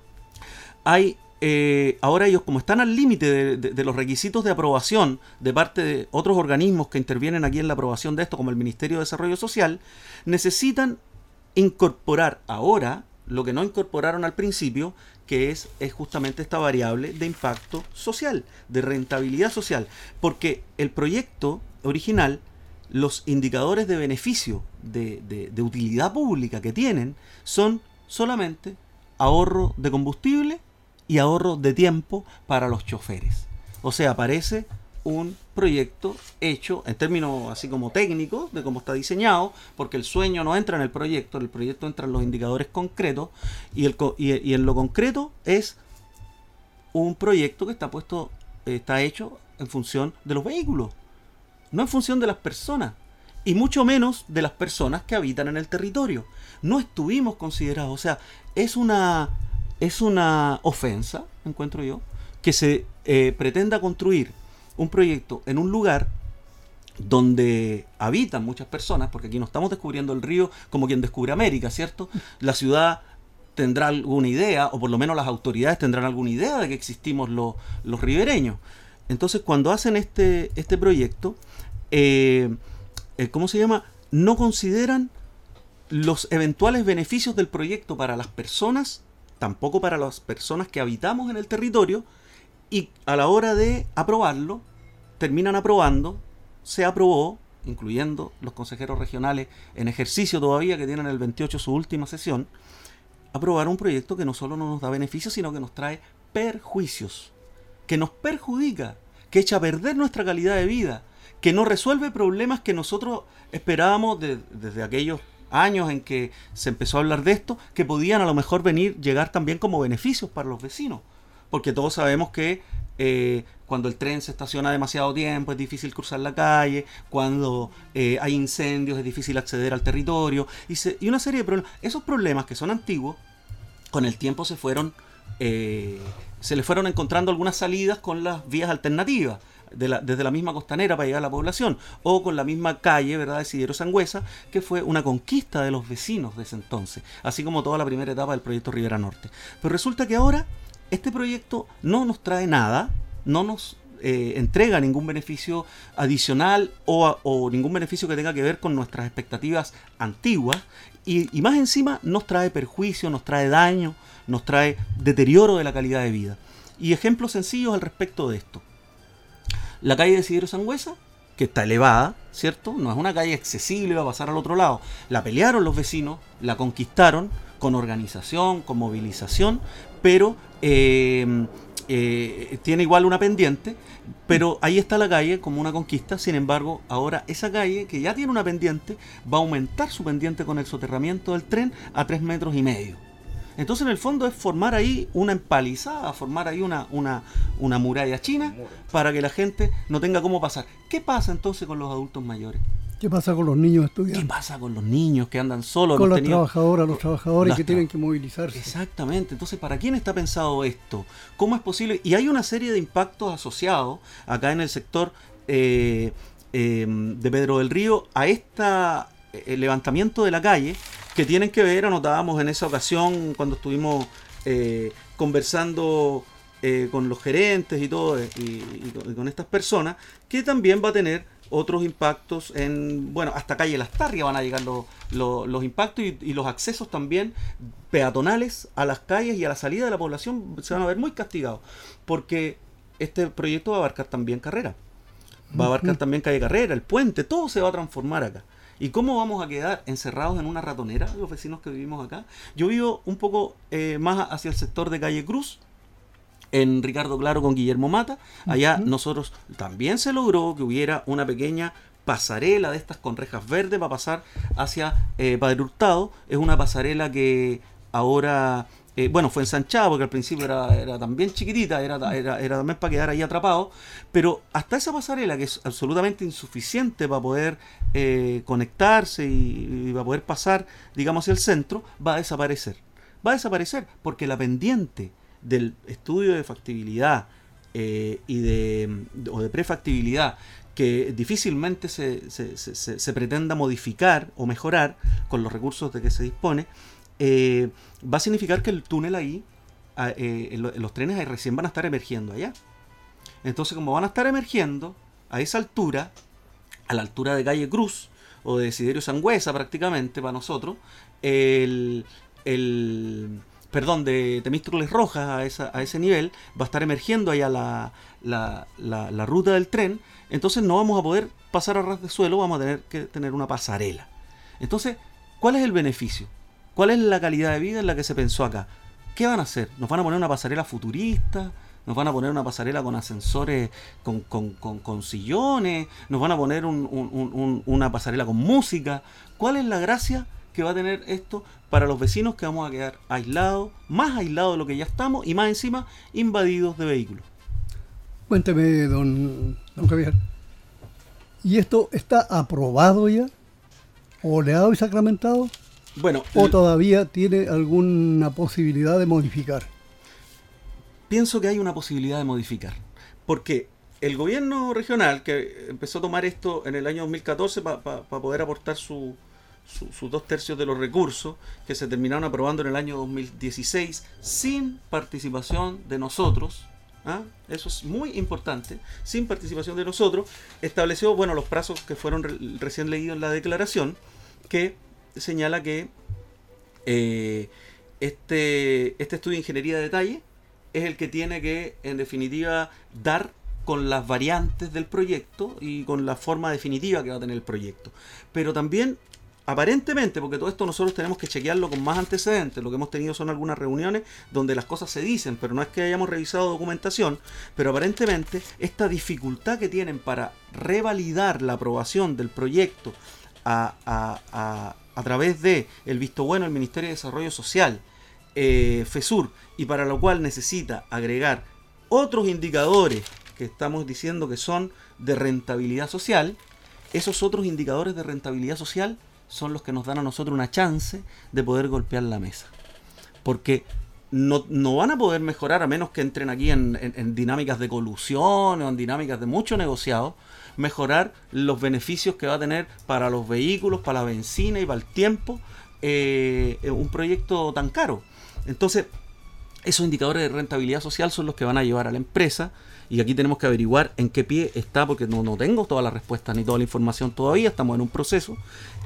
ahora ellos, como están al límite de los requisitos de aprobación de parte de otros organismos que intervienen aquí en la aprobación de esto, como el Ministerio de Desarrollo Social, necesitan incorporar ahora lo que no incorporaron al principio, que es justamente esta variable de impacto social, de rentabilidad social, porque el proyecto original, los indicadores de beneficio, de utilidad pública que tienen, son solamente ahorro de combustible y ahorro de tiempo para los choferes. O sea, parece un proyecto hecho en términos así como técnicos de cómo está diseñado, porque el sueño no entra en el proyecto entran los indicadores concretos, y en lo concreto es un proyecto que está hecho en función de los vehículos, no en función de las personas, y mucho menos de las personas que habitan en el territorio. No estuvimos considerados, o sea, es una ofensa, encuentro yo, que se pretenda construir un proyecto en un lugar donde habitan muchas personas, porque aquí no estamos descubriendo el río como quien descubre América, ¿cierto? La ciudad tendrá alguna idea, o por lo menos las autoridades tendrán alguna idea de que existimos los ribereños. Entonces, cuando hacen este proyecto, ¿cómo se llama? No consideran los eventuales beneficios del proyecto para las personas, tampoco para las personas que habitamos en el territorio, y a la hora de aprobarlo, terminan aprobando, se aprobó, incluyendo los consejeros regionales en ejercicio todavía, que tienen el 28 su última sesión, aprobar un proyecto que no solo no nos da beneficios, sino que nos trae perjuicios, que nos perjudica, que echa a perder nuestra calidad de vida, que no resuelve problemas que nosotros esperábamos desde aquellos años en que se empezó a hablar de esto, que podían a lo mejor llegar también como beneficios para los vecinos. Porque todos sabemos que cuando el tren se estaciona demasiado tiempo es difícil cruzar la calle, cuando hay incendios es difícil acceder al territorio, y una serie de problemas. Esos problemas, que son antiguos, con el tiempo se le fueron encontrando algunas salidas con las vías alternativas, desde la misma costanera para llegar a la población, o con la misma calle, ¿verdad?, de Isidro Sangüesa, que fue una conquista de los vecinos de ese entonces, así como toda la primera etapa del proyecto Ribera Norte. Pero resulta que ahora este proyecto no nos trae nada, no nos entrega ningún beneficio adicional o ningún beneficio que tenga que ver con nuestras expectativas antiguas, y más encima nos trae perjuicio, nos trae daño, nos trae deterioro de la calidad de vida. Y ejemplos sencillos al respecto de esto. La calle de Isidro Sangüesa, que está elevada, ¿cierto? No es una calle accesible, va a pasar al otro lado. La pelearon los vecinos, la conquistaron con organización, con movilización, pero tiene igual una pendiente, pero ahí está la calle como una conquista. Sin embargo, ahora esa calle, que ya tiene una pendiente, va a aumentar su pendiente con el soterramiento del tren a 3,5 metros. Entonces, en el fondo, es formar ahí una empalizada, formar ahí una muralla china para que la gente no tenga cómo pasar. ¿Qué pasa entonces con los adultos mayores? ¿Qué pasa con los niños estudiantes? ¿Qué pasa con los niños que andan solos? Con los trabajadores que tienen que movilizarse. Exactamente. Entonces, ¿para quién está pensado esto? ¿Cómo es posible? Y hay una serie de impactos asociados acá en el sector de Pedro del Río a el levantamiento de la calle, que tienen que ver, anotábamos en esa ocasión cuando estuvimos conversando con los gerentes y todo, y con estas personas, que también va a tener otros impactos hasta calle Las Tarrias van a llegar los impactos, y los accesos también peatonales a las calles y a la salida de la población se van a ver muy castigados, porque este proyecto va a abarcar también Carrera, va a abarcar también calle Carrera, el puente, todo se va a transformar acá. ¿Y cómo vamos a quedar encerrados en una ratonera los vecinos que vivimos acá? Yo vivo un poco más hacia el sector de Calle Cruz, en Ricardo Claro con Guillermo Mata. Allá nosotros también se logró que hubiera una pequeña pasarela de estas con rejas verdes para pasar hacia Padre Hurtado. Es una pasarela que ahora, fue ensanchada porque al principio era también chiquitita, era también para quedar ahí atrapado, pero hasta esa pasarela, que es absolutamente insuficiente para poder conectarse y para poder pasar, digamos, hacia el centro, va a desaparecer. Va a desaparecer porque la pendiente del estudio de factibilidad o de prefactibilidad, que difícilmente se pretenda modificar o mejorar con los recursos de que se dispone, va a significar que el túnel ahí, los trenes ahí recién van a estar emergiendo allá. Entonces, como van a estar emergiendo a esa altura, a la altura de Calle Cruz o de Desiderio Sangüesa prácticamente para nosotros, de Temístocles Rojas a ese nivel, va a estar emergiendo allá la ruta del tren. Entonces no vamos a poder pasar a ras de suelo, vamos a tener que tener una pasarela. Entonces, ¿cuál es el beneficio? ¿Cuál es la calidad de vida en la que se pensó acá? ¿Qué van a hacer? ¿Nos van a poner una pasarela futurista? ¿Nos van a poner una pasarela con ascensores, con sillones? ¿Nos van a poner una pasarela con música? ¿Cuál es la gracia que va a tener esto para los vecinos, que vamos a quedar aislados, más aislados de lo que ya estamos y más encima invadidos de vehículos? Cuénteme, don Javier, ¿y esto está aprobado ya? ¿Oleado y sacramentado? Bueno, ¿O todavía tiene alguna posibilidad de modificar? Pienso que hay una posibilidad de modificar, porque el gobierno regional, que empezó a tomar esto en el año 2014 para poder aportar sus 2/3 de los recursos, que se terminaron aprobando en el año 2016 sin participación de nosotros, eso es muy importante, sin participación de nosotros, estableció los plazos que fueron recién leídos en la declaración, que señala que este estudio de ingeniería de detalle es el que tiene que, en definitiva, dar con las variantes del proyecto y con la forma definitiva que va a tener el proyecto. Pero también, aparentemente, porque todo esto nosotros tenemos que chequearlo con más antecedentes, lo que hemos tenido son algunas reuniones donde las cosas se dicen, pero no es que hayamos revisado documentación, pero aparentemente esta dificultad que tienen para revalidar la aprobación del proyecto a través de el visto bueno del Ministerio de Desarrollo Social, FESUR, y para lo cual necesita agregar otros indicadores que estamos diciendo que son de rentabilidad social. Esos otros indicadores de rentabilidad social son los que nos dan a nosotros una chance de poder golpear la mesa, porque no van a poder mejorar a menos que entren aquí en dinámicas de colusión o en dinámicas de mucho negociado, mejorar los beneficios que va a tener para los vehículos, para la benzina y para el tiempo un proyecto tan caro. Entonces, esos indicadores de rentabilidad social son los que van a llevar a la empresa, y aquí tenemos que averiguar en qué pie está, porque no tengo todas las respuestas ni toda la información todavía, estamos en un proceso.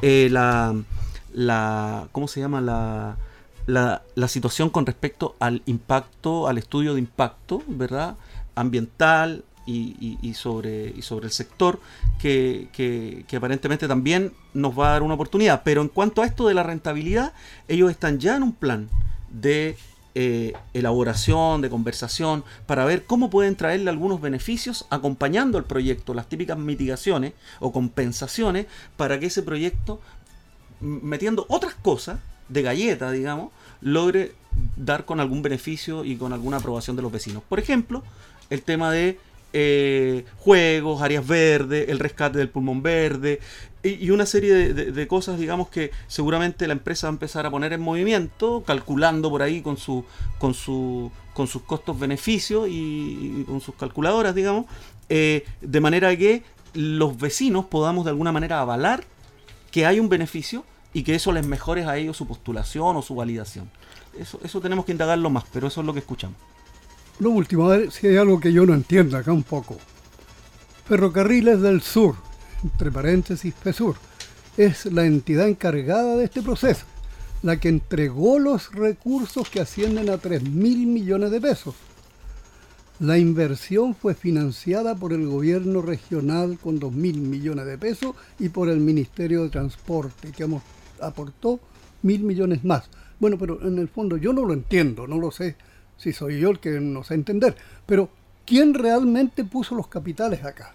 ¿Cómo se llama? La situación con respecto al impacto, al estudio de impacto, ¿verdad?, ambiental y sobre el sector, que aparentemente también nos va a dar una oportunidad. Pero en cuanto a esto de la rentabilidad, ellos están ya en un plan de elaboración, de conversación, para ver cómo pueden traerle algunos beneficios acompañando al proyecto, las típicas mitigaciones o compensaciones, para que ese proyecto, metiendo otras cosas de galleta, digamos, logre dar con algún beneficio y con alguna aprobación de los vecinos. Por ejemplo, el tema de juegos, áreas verdes, el rescate del pulmón verde y una serie de cosas, digamos, que seguramente la empresa va a empezar a poner en movimiento, calculando por ahí con sus costos-beneficios y con sus calculadoras, digamos, de manera que los vecinos podamos de alguna manera avalar que hay un beneficio y que eso les mejore a ellos su postulación o su validación. Eso tenemos que indagarlo más, pero eso es lo que escuchamos. Lo último, a ver si hay algo que yo no entiendo acá un poco. Ferrocarriles del Sur, entre paréntesis FESUR, es la entidad encargada de este proceso, la que entregó los recursos que ascienden a 3.000 millones de pesos. La inversión fue financiada por el gobierno regional con 2.000 millones de pesos y por el Ministerio de Transporte, que aportó 1.000 millones más. Bueno, pero en el fondo yo no lo entiendo, no lo sé si soy yo el que no sé entender, pero ¿quién realmente puso los capitales acá?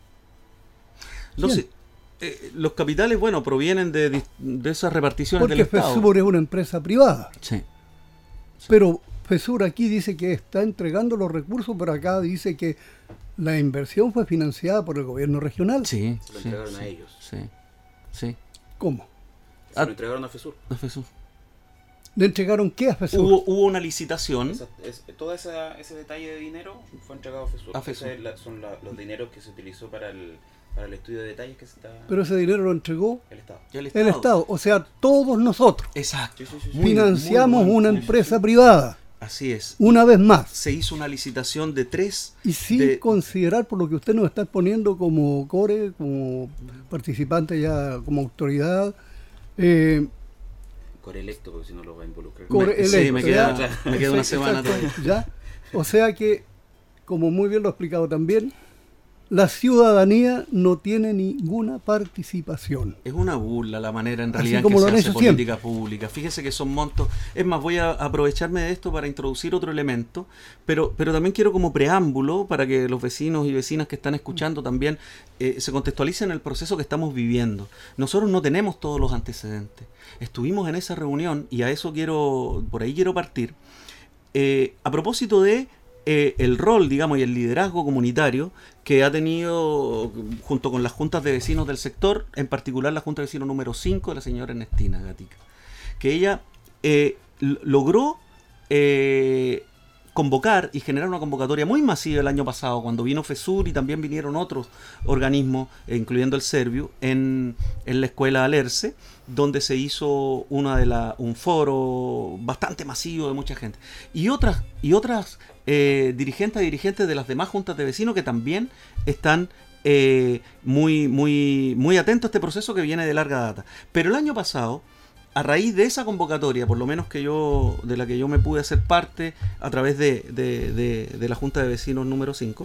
No sé. Los capitales, bueno, provienen de esas reparticiones del Estado. Porque FESUR es una empresa privada. Sí. Pero FESUR aquí dice que está entregando los recursos, pero acá dice que la inversión fue financiada por el gobierno regional. Sí. Se lo entregaron a ellos. Sí. ¿Cómo? Se lo entregaron a FESUR. A FESUR. ¿Le entregaron qué a FESUR? Hubo una licitación. Todo ese detalle de dinero fue entregado a FESUR. A FESUR. Son los dineros que se utilizó para el estudio de detalles que se está... Pero ese dinero lo entregó el Estado. el Estado. O sea, todos nosotros Exacto. Sí. financiamos una empresa privada. Así es. Una vez más. Se hizo una licitación de 3. Y sin considerar, por lo que usted nos está poniendo como core, como participante ya, como autoridad... Core electo, porque si no lo va a involucrar. Sí, me queda una semana todavía. ¿Ya? O sea que, como muy bien lo ha explicado también, la ciudadanía no tiene ninguna participación. Es una burla la manera en realidad Así en como que lo se han hace hecho política siempre. pública. Fíjese que son montos. Es más, voy a aprovecharme de esto para introducir otro elemento, pero también quiero como preámbulo para que los vecinos y vecinas que están escuchando también se contextualicen el proceso que estamos viviendo. Nosotros no tenemos todos los antecedentes. Estuvimos en esa reunión y a eso por ahí quiero partir. A propósito de el rol, digamos, y el liderazgo comunitario que ha tenido junto con las juntas de vecinos del sector, en particular la Junta de Vecinos número 5 de la señora Ernestina Gatica, que ella logró convocar y generar una convocatoria muy masiva el año pasado, cuando vino FESUR y también vinieron otros organismos, incluyendo el Serviu, en la escuela Alerce, donde se hizo un foro bastante masivo de mucha gente. Y otras dirigentes de las demás juntas de vecinos que también están muy atentos a este proceso que viene de larga data. Pero el año pasado, a raíz de esa convocatoria, por lo menos de la que yo me pude hacer parte a través de la Junta de Vecinos número 5,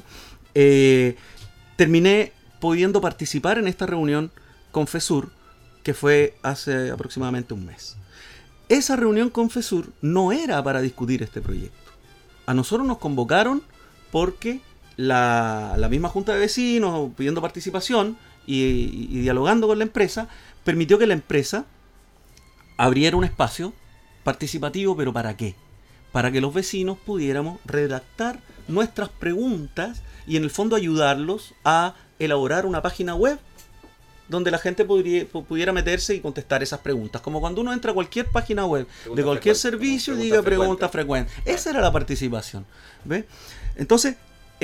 terminé pudiendo participar en esta reunión con FESUR, que fue hace aproximadamente un mes. Esa reunión con FESUR no era para discutir este proyecto. A nosotros nos convocaron porque la misma Junta de Vecinos, pidiendo participación y dialogando con la empresa, permitió que la empresa abriera un espacio participativo, pero ¿para qué? Para que los vecinos pudiéramos redactar nuestras preguntas y en el fondo ayudarlos a elaborar una página web donde la gente pudiera meterse y contestar esas preguntas. Como cuando uno entra a cualquier página web de cualquier servicio y diga pregunta frecuente. Esa era la participación. ¿Ve? Entonces,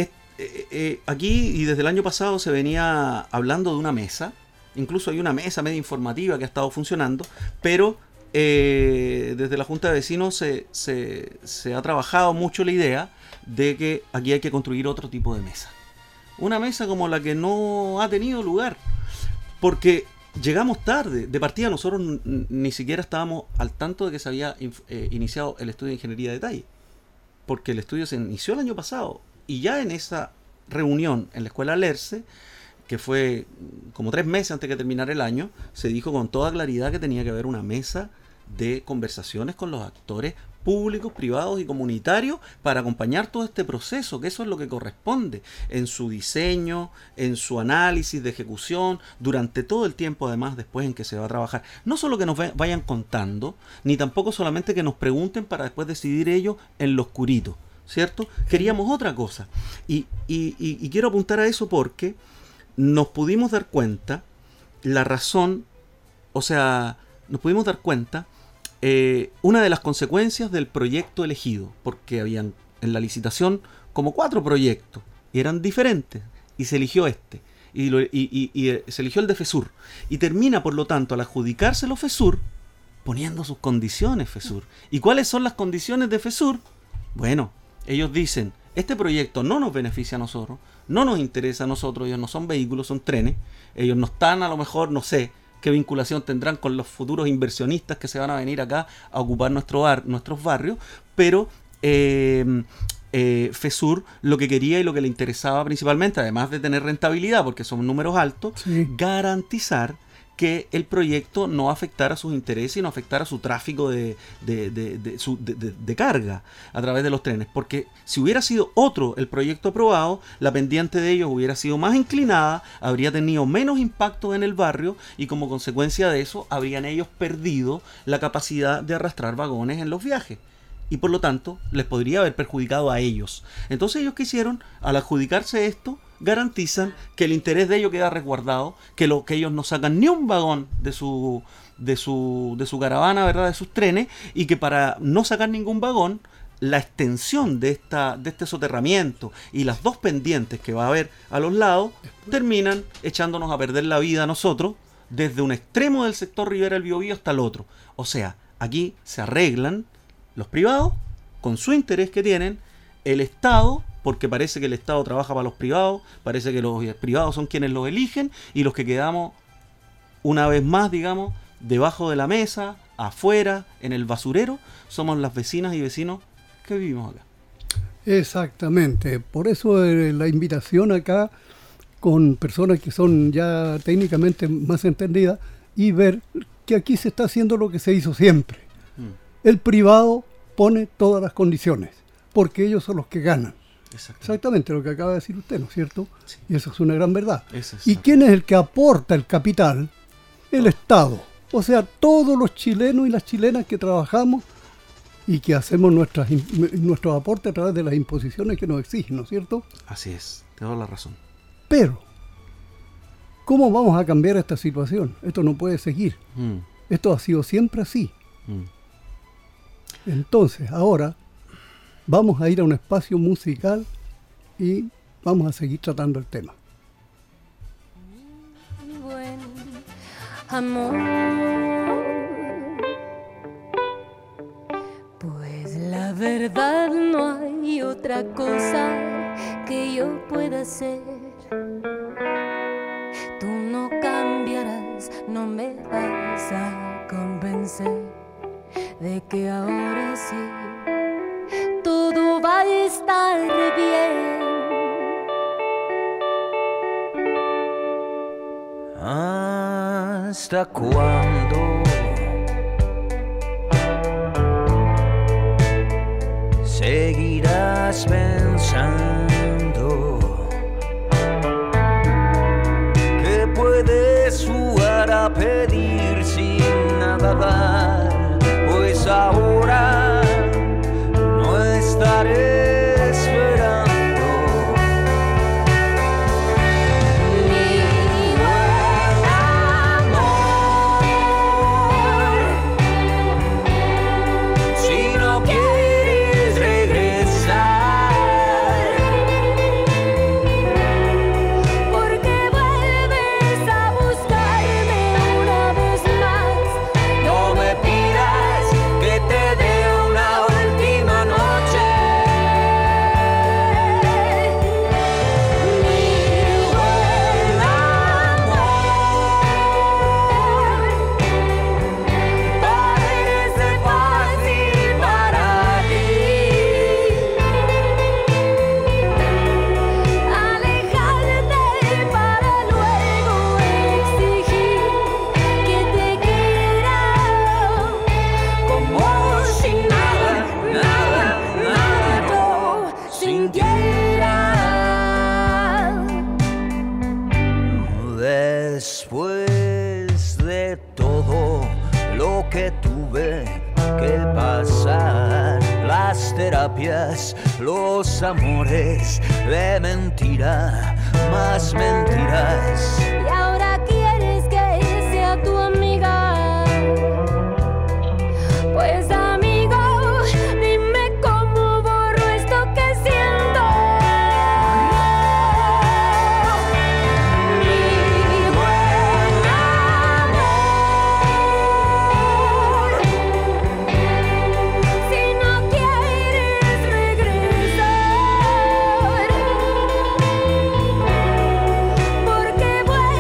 aquí y desde el año pasado se venía hablando de una mesa. Incluso hay una mesa media informativa que ha estado funcionando, pero desde la Junta de Vecinos se ha trabajado mucho la idea de que aquí hay que construir otro tipo de mesa. Una mesa como la que no ha tenido lugar, porque llegamos tarde. De partida nosotros ni siquiera estábamos al tanto de que se había iniciado el estudio de ingeniería de detalle, porque el estudio se inició el año pasado y ya en esa reunión en la escuela Alerce, que fue como 3 meses antes de que terminara el año, se dijo con toda claridad que tenía que haber una mesa de conversaciones con los actores públicos, privados y comunitarios para acompañar todo este proceso, que eso es lo que corresponde en su diseño, en su análisis de ejecución, durante todo el tiempo además después en que se va a trabajar. No solo que nos vayan contando, ni tampoco solamente que nos pregunten para después decidir ellos en lo oscurito, ¿cierto? Queríamos otra cosa. Y quiero apuntar a eso porque nos pudimos dar cuenta la razón, o sea, nos pudimos dar cuenta una de las consecuencias del proyecto elegido, porque habían en la licitación como 4 proyectos y eran diferentes y se eligió este y se eligió el de FESUR y termina por lo tanto al adjudicárselo FESUR poniendo sus condiciones FESUR. ¿Y cuáles son las condiciones de FESUR? Bueno, ellos dicen, este proyecto no nos beneficia a nosotros, no nos interesa a nosotros, ellos no son vehículos, son trenes, ellos no están a lo mejor, no sé qué vinculación tendrán con los futuros inversionistas que se van a venir acá a ocupar nuestros barrios, pero FESUR lo que quería y lo que le interesaba principalmente, además de tener rentabilidad, porque son números altos, Sí. garantizar que el proyecto no afectara sus intereses y no afectara su tráfico de carga a través de los trenes. Porque si hubiera sido otro el proyecto aprobado, la pendiente de ellos hubiera sido más inclinada, habría tenido menos impacto en el barrio y como consecuencia de eso habrían ellos perdido la capacidad de arrastrar vagones en los viajes. Y por lo tanto les podría haber perjudicado a ellos. Entonces ellos, ¿qué hicieron? Al adjudicarse esto, garantizan que el interés de ellos queda resguardado, que ellos no sacan ni un vagón de su caravana, ¿verdad?, de sus trenes, y que para no sacar ningún vagón, la extensión de este soterramiento y las dos pendientes que va a haber a los lados terminan echándonos a perder la vida a nosotros desde un extremo del sector Rivera del Biobío hasta el otro. O sea, aquí se arreglan los privados con su interés que tienen, el Estado, porque parece que el Estado trabaja para los privados, parece que los privados son quienes los eligen, y los que quedamos una vez más, digamos, debajo de la mesa, afuera, en el basurero, somos las vecinas y vecinos que vivimos acá. Exactamente, por eso la invitación acá con personas que son ya técnicamente más entendidas y ver que aquí se está haciendo lo que se hizo siempre. El privado pone todas las condiciones, porque ellos son los que ganan. Exactamente lo que acaba de decir usted, ¿no es cierto? Sí. Y eso es una gran verdad. ¿Y quién es el que aporta el capital? El Estado. O sea, todos los chilenos y las chilenas que trabajamos y que hacemos nuestros aportes a través de las imposiciones que nos exigen, ¿no es cierto? Así es, te doy la razón. Pero, ¿cómo vamos a cambiar esta situación? Esto no puede seguir. Esto ha sido siempre así. Entonces, ahora vamos a ir a un espacio musical y vamos a seguir tratando el tema. Mi buen amor, pues la verdad no hay otra cosa que yo pueda hacer. Tú no cambiarás, no me vas a convencer de que ahora sí todo va a estar bien. ¿Hasta cuándo seguirás pensando que puedes jugar a pedir sin nada dar? Pues ahora no estaré esperando. Mi buen amor, si no quieres regresar, Porque vuelves a buscarme una vez más. no me pidas que te dé una última noche. Mi buen amor, parece fácil para ti alejarte para luego exigir que te quiera como si nada, nada, nada yo sintiera. Después de todo lo que tuve que pasar, las terapias, los amores de mentira, más mentiras. Y ahora quieres que sea tu amiga. Pues amigo, dime cómo borro esto que siento. Mi buen amor, si no quieres regresar, porque vuelves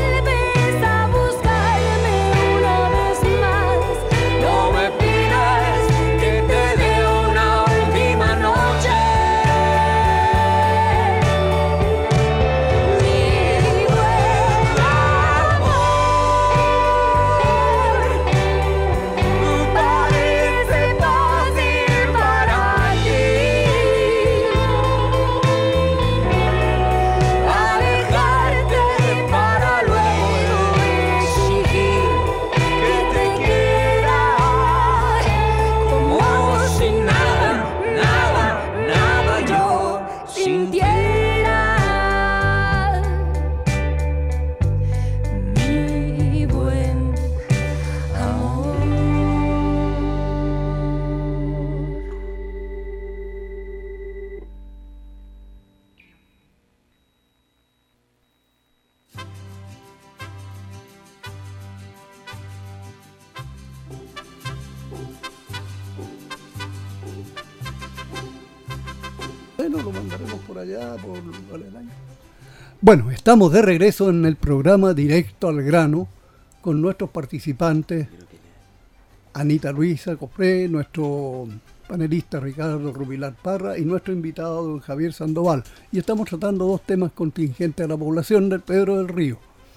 Bueno, lo mandaremos por allá, por el año. Bueno, estamos de regreso en el programa Directo al Grano con nuestros participantes, Anita Luisa Cofré, nuestro panelista Ricardo Rubilar Parra y nuestro invitado don Javier Sandoval. Y estamos tratando dos temas contingentes a la población del Pedro del Río.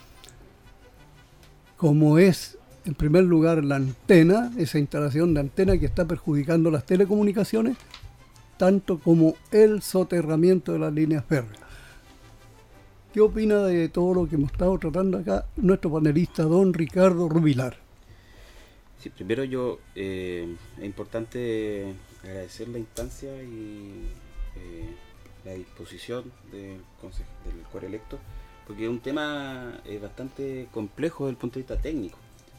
Como es, en primer lugar, la antena, esa instalación de antena que está perjudicando las telecomunicaciones, tanto como el soterramiento de las líneas férreas. ¿Qué opina de todo lo que hemos estado tratando acá nuestro panelista don Ricardo Rubilar? Sí, primero es importante agradecer la instancia y la disposición del cuadro electo, porque es un tema bastante complejo desde el punto de vista técnico.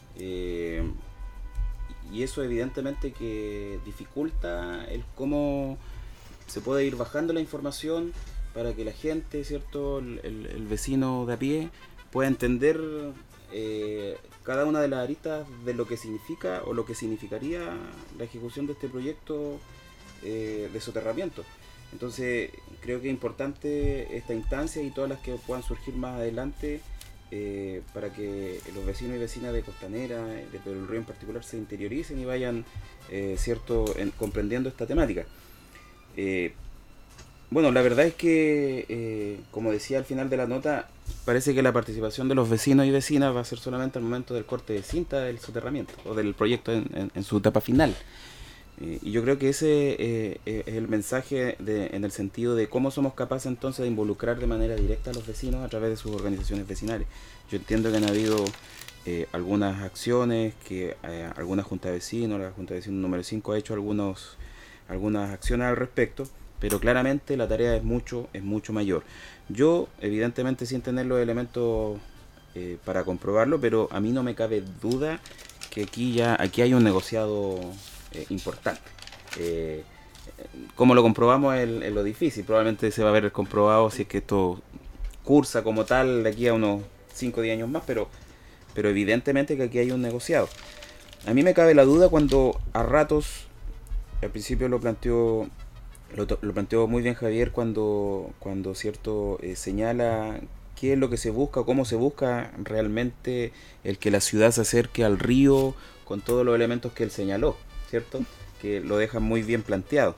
Y eso evidentemente que dificulta el cómo se puede ir bajando la información para que la gente, ¿cierto?, el vecino de a pie pueda entender cada una de las aristas de lo que significa o lo que significaría la ejecución de este proyecto de soterramiento. Entonces creo que es importante esta instancia y todas las que puedan surgir más adelante para que los vecinos y vecinas de Costanera, de Pedro del Río en particular, se interioricen y vayan comprendiendo esta temática. Bueno, la verdad es que, como decía al final de la nota, parece que la participación de los vecinos y vecinas va a ser solamente al momento del corte de cinta del soterramiento o del proyecto en su etapa final. Y yo creo que ese es el mensaje en el sentido de cómo somos capaces entonces de involucrar de manera directa a los vecinos a través de sus organizaciones vecinales. Yo entiendo que han habido algunas acciones, que alguna junta de vecinos, la junta de vecinos número 5 ha hecho algunas acciones al respecto, pero claramente la tarea es mucho mayor. Yo, evidentemente, sin tener los elementos para comprobarlo, pero a mí no me cabe duda que aquí hay un negociado importante. Como lo comprobamos es lo difícil, probablemente se va a ver comprobado si es que esto cursa como tal de aquí a unos 5 o 10 años más, pero evidentemente que aquí hay un negociado. A mí me cabe la duda cuando a ratos, al principio lo planteó muy bien Javier cuando cierto señala qué es lo que se busca, cómo se busca realmente el que la ciudad se acerque al río con todos los elementos que él señaló, ¿cierto? Que lo dejan muy bien planteado.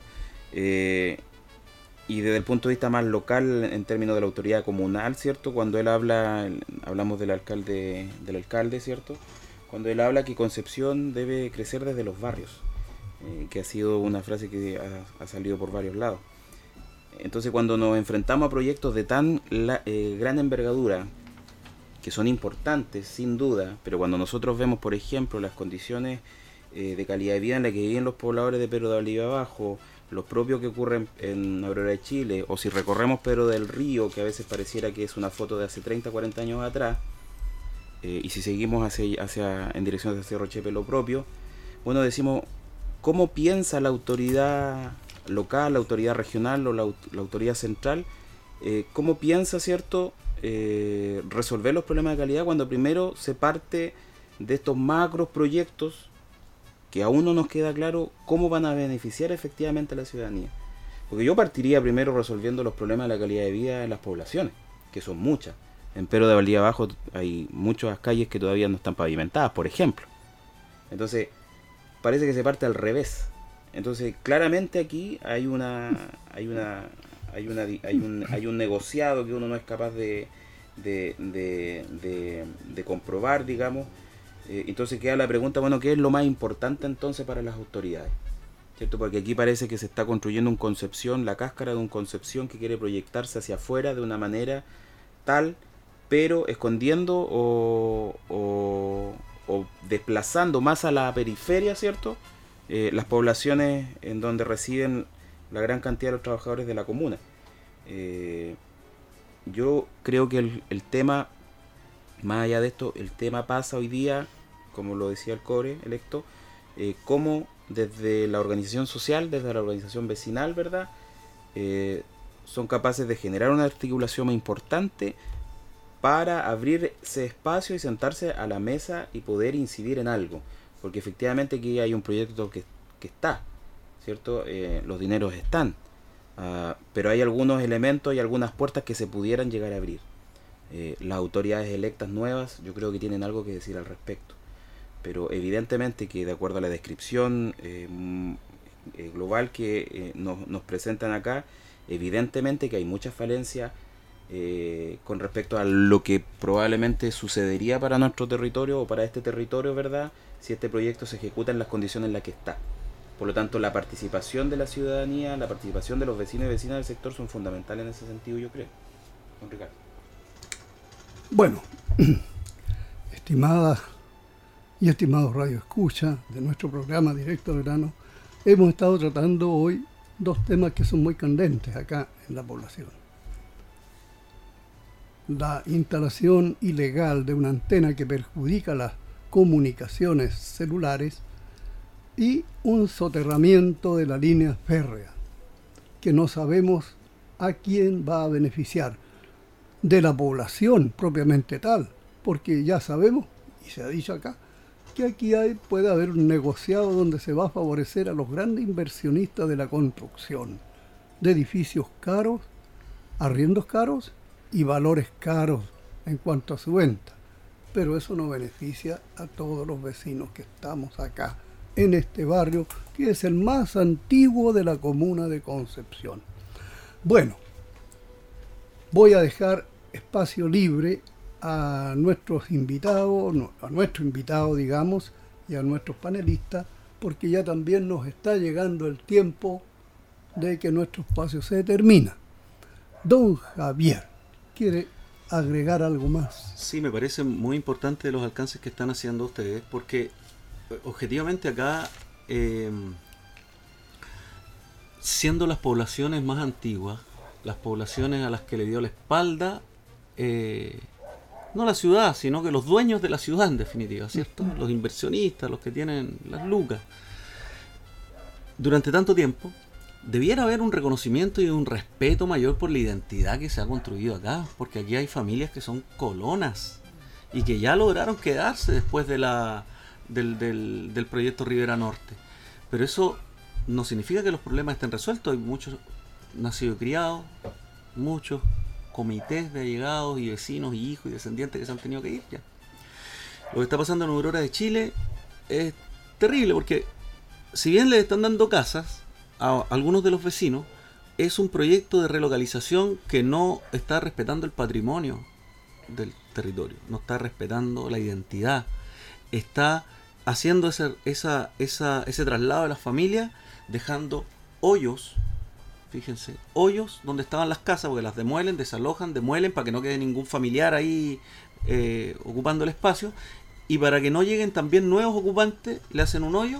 Y desde el punto de vista más local, en términos de la autoridad comunal, ¿cierto? Cuando él hablamos del alcalde, ¿cierto? Cuando él habla que Concepción debe crecer desde los barrios. Que ha sido una frase que ha salido por varios lados. Entonces cuando nos enfrentamos a proyectos de tan gran envergadura, que son importantes sin duda, pero cuando nosotros vemos por ejemplo las condiciones de calidad de vida en las que viven los pobladores de Pedro de Valdivia Abajo, los propios que ocurren en Aurora de Chile, o si recorremos Pedro del Río, que a veces pareciera que es una foto de hace 30, 40 años atrás, y si seguimos en dirección hacia Cerro Chepe lo propio, bueno, decimos, ¿cómo piensa la autoridad local, la autoridad regional o la autoridad central? ¿Cómo piensa, cierto, resolver los problemas de calidad cuando primero se parte de estos macros proyectos que aún no nos queda claro cómo van a beneficiar efectivamente a la ciudadanía? Porque yo partiría primero resolviendo los problemas de la calidad de vida en las poblaciones, que son muchas. En Pedro de Valdivia Abajo hay muchas calles que todavía no están pavimentadas, por ejemplo. Entonces parece que se parte al revés. Entonces claramente aquí hay un negociado que uno no es capaz de comprobar, digamos. Entonces queda la pregunta, bueno, ¿qué es lo más importante entonces para las autoridades? ¿Cierto? Porque aquí parece que se está construyendo un Concepción, la cáscara de un Concepción que quiere proyectarse hacia afuera de una manera tal, pero escondiendo o desplazando más a la periferia, ¿cierto? Las poblaciones en donde residen la gran cantidad de los trabajadores de la comuna. Yo creo que el tema, más allá de esto, el tema pasa hoy día, como lo decía el core electo, cómo desde la organización social, desde la organización vecinal, ¿verdad? Son capaces de generar una articulación muy importante para abrir ese espacio y sentarse a la mesa y poder incidir en algo. Porque efectivamente aquí hay un proyecto que está, ¿cierto? Los dineros están. pero hay algunos elementos y algunas puertas que se pudieran llegar a abrir. Las autoridades electas nuevas yo creo que tienen algo que decir al respecto, pero evidentemente que de acuerdo a la descripción global que nos presentan acá, evidentemente que hay muchas falencias con respecto a lo que probablemente sucedería para nuestro territorio o para este territorio, ¿verdad?, si este proyecto se ejecuta en las condiciones en las que está. Por lo tanto, la participación de la ciudadanía, la participación de los vecinos y vecinas del sector son fundamentales en ese sentido, yo creo. Don Ricardo. Bueno, estimadas y estimados radioescuchas de nuestro programa Directo a Verano, hemos estado tratando hoy dos temas que son muy candentes acá en la población. La instalación ilegal de una antena que perjudica las comunicaciones celulares y un soterramiento de la línea férrea, que no sabemos a quién va a beneficiar, de la población propiamente tal, porque ya sabemos, y se ha dicho acá, que aquí puede haber un negociado donde se va a favorecer a los grandes inversionistas de la construcción, de edificios caros, arriendos caros y valores caros en cuanto a su venta. Pero eso no beneficia a todos los vecinos que estamos acá, en este barrio, que es el más antiguo de la comuna de Concepción. Bueno, voy a dejar espacio libre a nuestros invitados, a nuestro invitado, digamos, y a nuestros panelistas, porque ya también nos está llegando el tiempo de que nuestro espacio se termina. Don Javier, ¿quiere agregar algo más? Sí, me parece muy importante los alcances que están haciendo ustedes, porque objetivamente acá, siendo las poblaciones más antiguas, las poblaciones a las que le dio la espalda, no la ciudad, sino que los dueños de la ciudad en definitiva, ¿cierto? Los inversionistas, los que tienen las lucas. Durante tanto tiempo, debiera haber un reconocimiento y un respeto mayor por la identidad que se ha construido acá, porque aquí hay familias que son colonas y que ya lograron quedarse después de del proyecto Rivera Norte. Pero eso no significa que los problemas estén resueltos. Hay muchos nacidos y criados, muchos comités de allegados y vecinos y hijos y descendientes que se han tenido que ir ya. Lo que está pasando en Aurora de Chile es terrible, porque si bien le están dando casas a algunos de los vecinos, es un proyecto de relocalización que no está respetando el patrimonio del territorio, no está respetando la identidad, está haciendo ese traslado de las familias, dejando hoyos, fíjense, hoyos donde estaban las casas, porque las demuelen, desalojan, demuelen para que no quede ningún familiar ahí ocupando el espacio, y para que no lleguen también nuevos ocupantes, le hacen un hoyo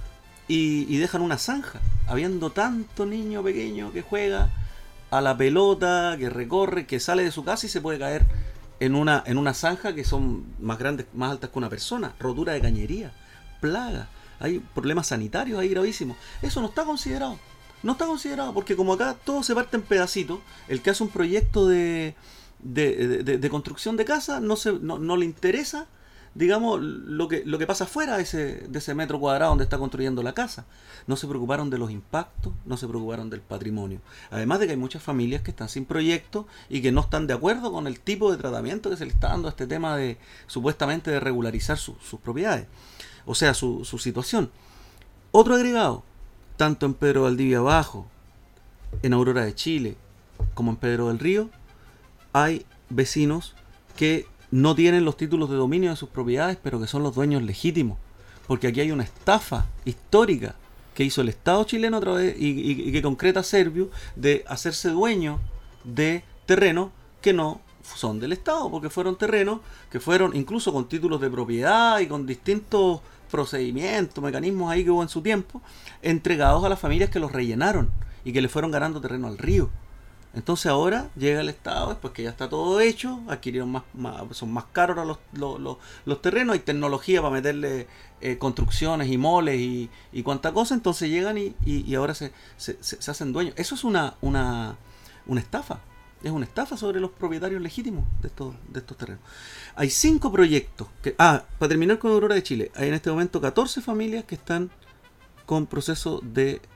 y dejan una zanja, habiendo tanto niño pequeño que juega a la pelota, que recorre, que sale de su casa y se puede caer en una zanja que son más grandes, más altas que una persona, rotura de cañería, plaga, hay problemas sanitarios ahí gravísimos. Eso no está considerado. No está considerado porque como acá todo se parte en pedacitos, el que hace un proyecto de construcción de casa no le interesa, digamos, lo que pasa fuera de ese metro cuadrado donde está construyendo la casa. No se preocuparon de los impactos, no se preocuparon del patrimonio. Además de que hay muchas familias que están sin proyecto y que no están de acuerdo con el tipo de tratamiento que se le está dando a este tema de supuestamente de regularizar sus propiedades, o sea, su situación. Otro agregado, tanto en Pedro Valdivia Abajo, en Aurora de Chile, como en Pedro del Río, hay vecinos que no tienen los títulos de dominio de sus propiedades, pero que son los dueños legítimos, porque aquí hay una estafa histórica que hizo el Estado chileno otra vez y que concreta Servio de hacerse dueño de terrenos que no son del Estado, porque fueron terrenos que fueron incluso con títulos de propiedad y con distintos procedimientos, mecanismos ahí que hubo en su tiempo, entregados a las familias que los rellenaron y que le fueron ganando terreno al río. Entonces ahora llega el Estado, después que ya está todo hecho, adquirieron son más caros los terrenos, hay tecnología para meterle construcciones y moles y cuánta cosa, entonces llegan y ahora se hacen dueños. Eso es una estafa, es una estafa sobre los propietarios legítimos de estos terrenos. Hay 5 proyectos, para terminar con Aurora de Chile, hay en este momento 14 familias que están con proceso de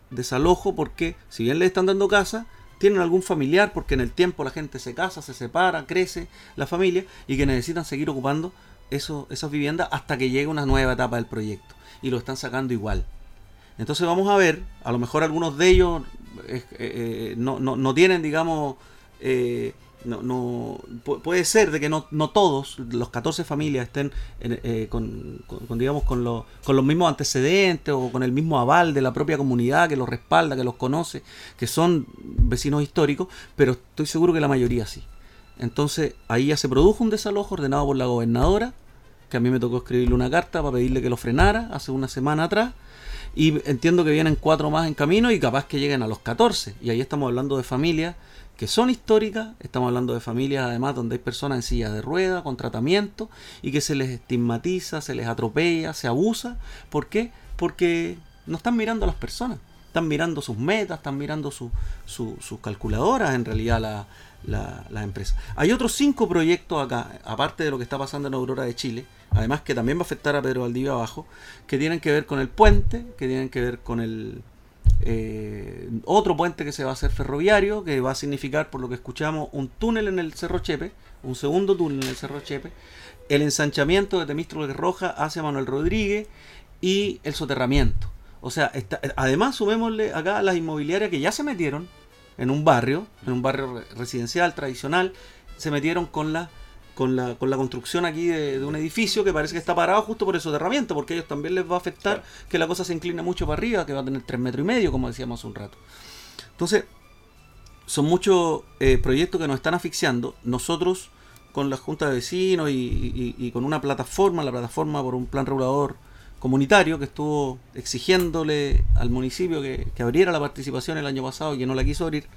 desalojo porque si bien les están dando casa, tienen algún familiar, porque en el tiempo la gente se casa, se separa, crece la familia y que necesitan seguir ocupando esas viviendas hasta que llegue una nueva etapa del proyecto y lo están sacando igual. Entonces vamos a ver, a lo mejor algunos de ellos no tienen, digamos, puede ser de que no todos los 14 familias estén con los mismos antecedentes o con el mismo aval de la propia comunidad que los respalda, que los conoce, que son vecinos históricos, pero estoy seguro que la mayoría sí. Entonces ahí ya se produjo un desalojo ordenado por la gobernadora, que a mí me tocó escribirle una carta para pedirle que lo frenara hace una semana atrás. Y entiendo que vienen 4 más en camino y capaz que lleguen a los 14. Y ahí estamos hablando de familias que son históricas, estamos hablando de familias además donde hay personas en silla de ruedas, con tratamiento, y que se les estigmatiza, se les atropella, se abusa. ¿Por qué? Porque no están mirando a las personas, están mirando sus metas, están mirando sus calculadoras, en realidad las empresas. Hay otros 5 proyectos acá, aparte de lo que está pasando en Aurora de Chile, además que también va a afectar a Pedro Valdivia abajo, que tienen que ver con el puente, que tienen que ver con el otro puente que se va a hacer ferroviario, que va a significar, por lo que escuchamos, un túnel en el Cerro Chepe, un segundo túnel en el Cerro Chepe, el ensanchamiento de Temístocles Roja hacia Manuel Rodríguez y el soterramiento. O sea, además sumémosle acá las inmobiliarias que ya se metieron en un barrio residencial tradicional, se metieron con la construcción aquí de un edificio que parece que está parado justo por el soterramiento, porque a ellos también les va a afectar que la cosa se incline mucho para arriba, que va a tener 3,5 metros, como decíamos hace un rato. Entonces, son muchos proyectos que nos están asfixiando. Nosotros, con la Junta de Vecinos y con una plataforma, la plataforma por un plan regulador comunitario que estuvo exigiéndole al municipio que abriera la participación el año pasado y que no la quiso abrir,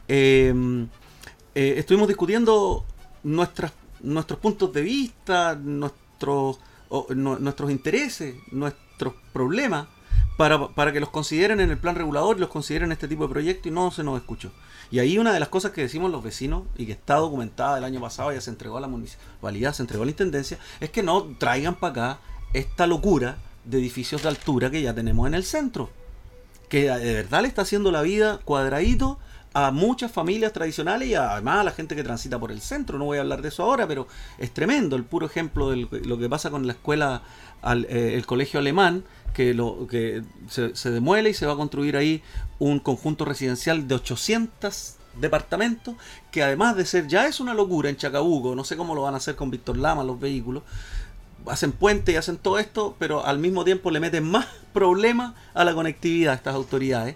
estuvimos discutiendo nuestros puntos de vista, nuestros intereses, nuestros problemas, para que los consideren en el plan regulador y los consideren en este tipo de proyectos, y no se nos escuchó. Y ahí una de las cosas que decimos los vecinos, y que está documentada el año pasado, ya se entregó a la municipalidad, se entregó a la intendencia, es que no traigan para acá esta locura de edificios de altura que ya tenemos en el centro, que de verdad le está haciendo la vida cuadradito a muchas familias tradicionales y además a la gente que transita por el centro. No voy a hablar de eso ahora, pero es tremendo el puro ejemplo de lo que pasa con la escuela, el colegio alemán, que se demuele y se va a construir ahí un conjunto residencial de 800 departamentos, que además de ser, ya es una locura en Chacabuco, no sé cómo lo van a hacer con Víctor Lama los vehículos, hacen puente y hacen todo esto, pero al mismo tiempo le meten más problemas a la conectividad a estas autoridades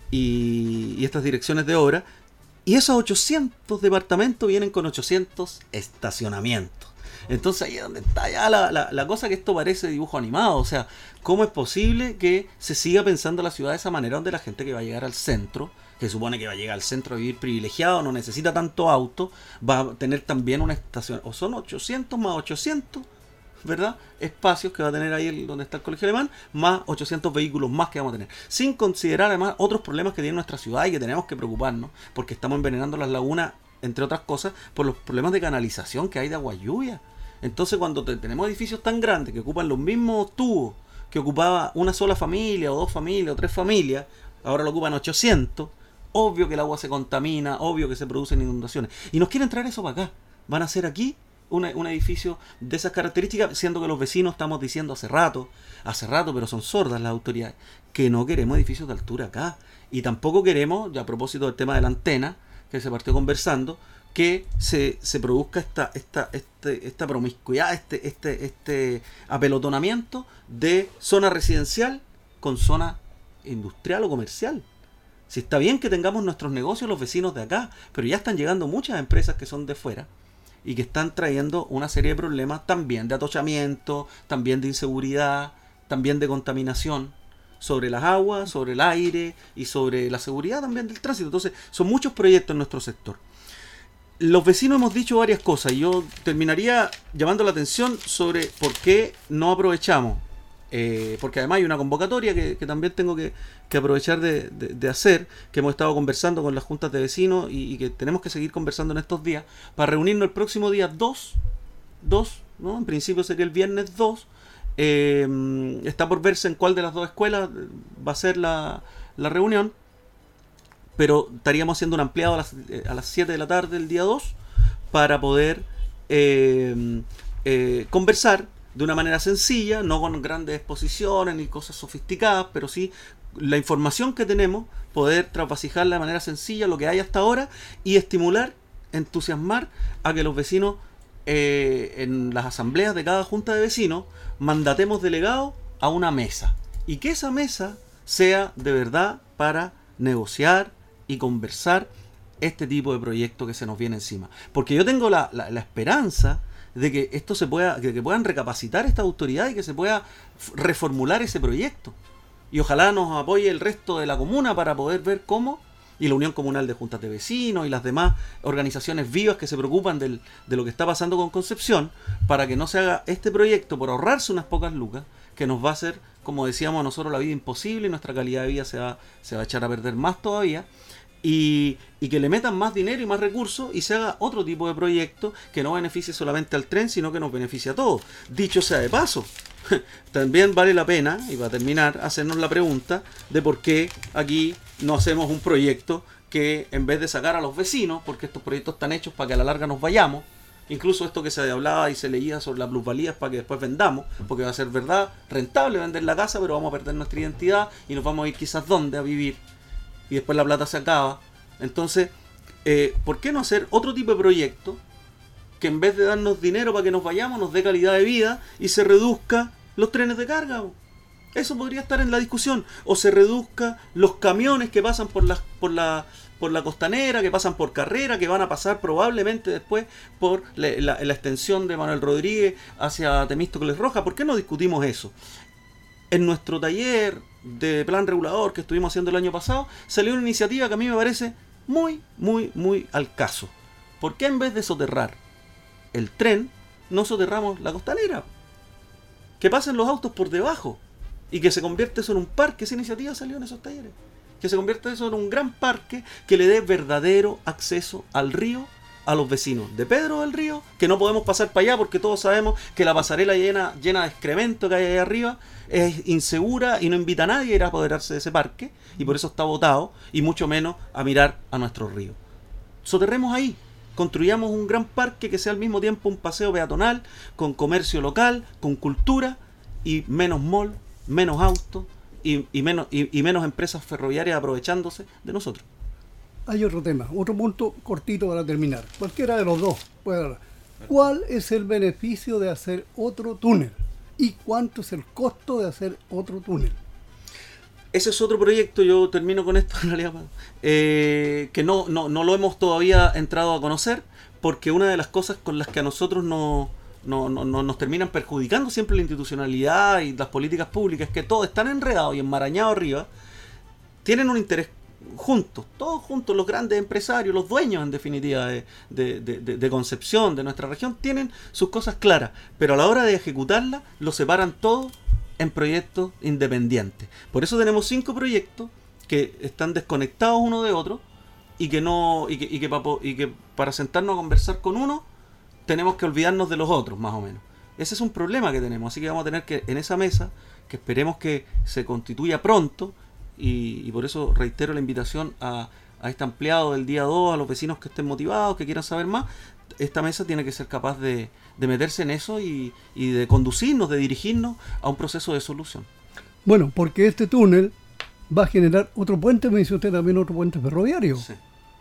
y estas direcciones de obra, y esos 800 departamentos vienen con 800 estacionamientos. Entonces ahí es donde está ya la cosa, que esto parece dibujo animado. O sea, ¿cómo es posible que se siga pensando la ciudad de esa manera, donde la gente que va a llegar al centro, que supone que va a llegar al centro a vivir privilegiado, no necesita tanto auto, va a tener también una estación, o son 800 más 800, ¿verdad? Espacios que va a tener ahí donde está el colegio alemán, más 800 vehículos más que vamos a tener, sin considerar además otros problemas que tiene nuestra ciudad y que tenemos que preocuparnos, porque estamos envenenando las lagunas, entre otras cosas, por los problemas de canalización que hay de agua lluvia. Entonces, cuando tenemos edificios tan grandes que ocupan los mismos tubos que ocupaba una sola familia, o 2 familias, o 3 familias, ahora lo ocupan 800, obvio que el agua se contamina, obvio que se producen inundaciones, y nos quieren traer eso para acá. Van a hacer aquí un edificio de esas características, siendo que los vecinos estamos diciendo hace rato, pero son sordas las autoridades, que no queremos edificios de altura acá, y tampoco queremos, ya a propósito del tema de la antena, que se partió conversando, que se produzca esta promiscuidad, este apelotonamiento de zona residencial con zona industrial o comercial. Si está bien que tengamos nuestros negocios los vecinos de acá, pero ya están llegando muchas empresas que son de fuera y que están trayendo una serie de problemas también de atochamiento, también de inseguridad, también de contaminación sobre las aguas, sobre el aire y sobre la seguridad también del tránsito. Entonces, son muchos proyectos en nuestro sector. Los vecinos hemos dicho varias cosas y yo terminaría llamando la atención sobre por qué no aprovechamos, porque además hay una convocatoria que también tengo que aprovechar de hacer, que hemos estado conversando con las juntas de vecinos y que tenemos que seguir conversando en estos días, para reunirnos el próximo día 2, ¿no? En principio sería el viernes 2, está por verse en cuál de las 2 escuelas va a ser la la reunión, pero estaríamos haciendo un ampliado a las 7 de la tarde del día 2 para poder conversar de una manera sencilla, no con grandes exposiciones ni cosas sofisticadas, pero sí la información que tenemos, poder trasvasijarla de manera sencilla, lo que hay hasta ahora, y estimular, entusiasmar a que los vecinos en las asambleas de cada junta de vecinos mandatemos delegados a una mesa, y que esa mesa sea de verdad para negociar y conversar este tipo de proyecto que se nos viene encima. Porque yo tengo la esperanza de que esto se pueda, que puedan recapacitar esta autoridad y que se pueda reformular ese proyecto. Y ojalá nos apoye el resto de la comuna para poder ver cómo, y la Unión Comunal de Juntas de Vecinos y las demás organizaciones vivas que se preocupan de lo que está pasando con Concepción, para que no se haga este proyecto por ahorrarse unas pocas lucas, que nos va a hacer, como decíamos nosotros, la vida imposible, y nuestra calidad de vida se va a echar a perder más todavía. Y que le metan más dinero y más recursos y se haga otro tipo de proyecto que no beneficie solamente al tren, sino que nos beneficie a todos. Dicho sea de paso, también vale la pena, y para terminar, hacernos la pregunta de por qué aquí no hacemos un proyecto que, en vez de sacar a los vecinos, porque estos proyectos están hechos para que a la larga nos vayamos, incluso esto que se hablaba y se leía sobre las plusvalías para que después vendamos, porque va a ser verdad rentable vender la casa, pero vamos a perder nuestra identidad y nos vamos a ir quizás dónde a vivir, y después la plata se acaba. Entonces, ¿por qué no hacer otro tipo de proyecto que, en vez de darnos dinero para que nos vayamos, nos dé calidad de vida y se reduzca los trenes de carga? Eso podría estar en la discusión. O se reduzca los camiones que pasan por la costanera, que pasan por Carrera, que van a pasar probablemente después por la extensión de Manuel Rodríguez hacia Temístocles Roja. ¿Por qué no discutimos eso? En nuestro taller de plan regulador que estuvimos haciendo el año pasado, salió una iniciativa que a mí me parece muy, muy, muy al caso. ¿Por qué, en vez de soterrar el tren, no soterramos la costanera? Que pasen los autos por debajo y que se convierta eso en un parque. Esa iniciativa salió en esos talleres. Que se convierta eso en un gran parque que le dé verdadero acceso al río a los vecinos de Pedro del Río, que no podemos pasar para allá porque todos sabemos que la pasarela llena de excremento que hay ahí arriba es insegura y no invita a nadie a ir a apoderarse de ese parque, y por eso está botado, y mucho menos a mirar a nuestro río. Soterremos ahí, construyamos un gran parque que sea al mismo tiempo un paseo peatonal, con comercio local, con cultura, y menos mall, menos autos y menos empresas ferroviarias aprovechándose de nosotros. Hay otro tema, otro punto cortito para terminar. Cualquiera de los dos puede hablar. ¿Cuál es el beneficio de hacer otro túnel? ¿Y cuánto es el costo de hacer otro túnel? Ese es otro proyecto, yo termino con esto en realidad, que no lo hemos todavía entrado a conocer, porque una de las cosas con las que a nosotros nos terminan perjudicando siempre la institucionalidad y las políticas públicas, es que todo es tan enredado y enmarañado arriba, tienen un interés todos juntos, los grandes empresarios, los dueños en definitiva de Concepción, de nuestra región, tienen sus cosas claras, pero a la hora de ejecutarlas, lo separan todo en proyectos independientes. Por eso tenemos 5 proyectos que están desconectados uno de otro, y que para sentarnos a conversar con uno tenemos que olvidarnos de los otros, más o menos. Ese es un problema que tenemos, así que vamos a tener que, en esa mesa, que esperemos que se constituya pronto, y por eso reitero la invitación a este ampliado del día 2, a los vecinos que estén motivados, que quieran saber más. Esta mesa tiene que ser capaz de meterse en eso y de conducirnos, de dirigirnos a un proceso de solución. Bueno, porque este túnel va a generar otro puente, me dice usted también, otro puente ferroviario. Sí.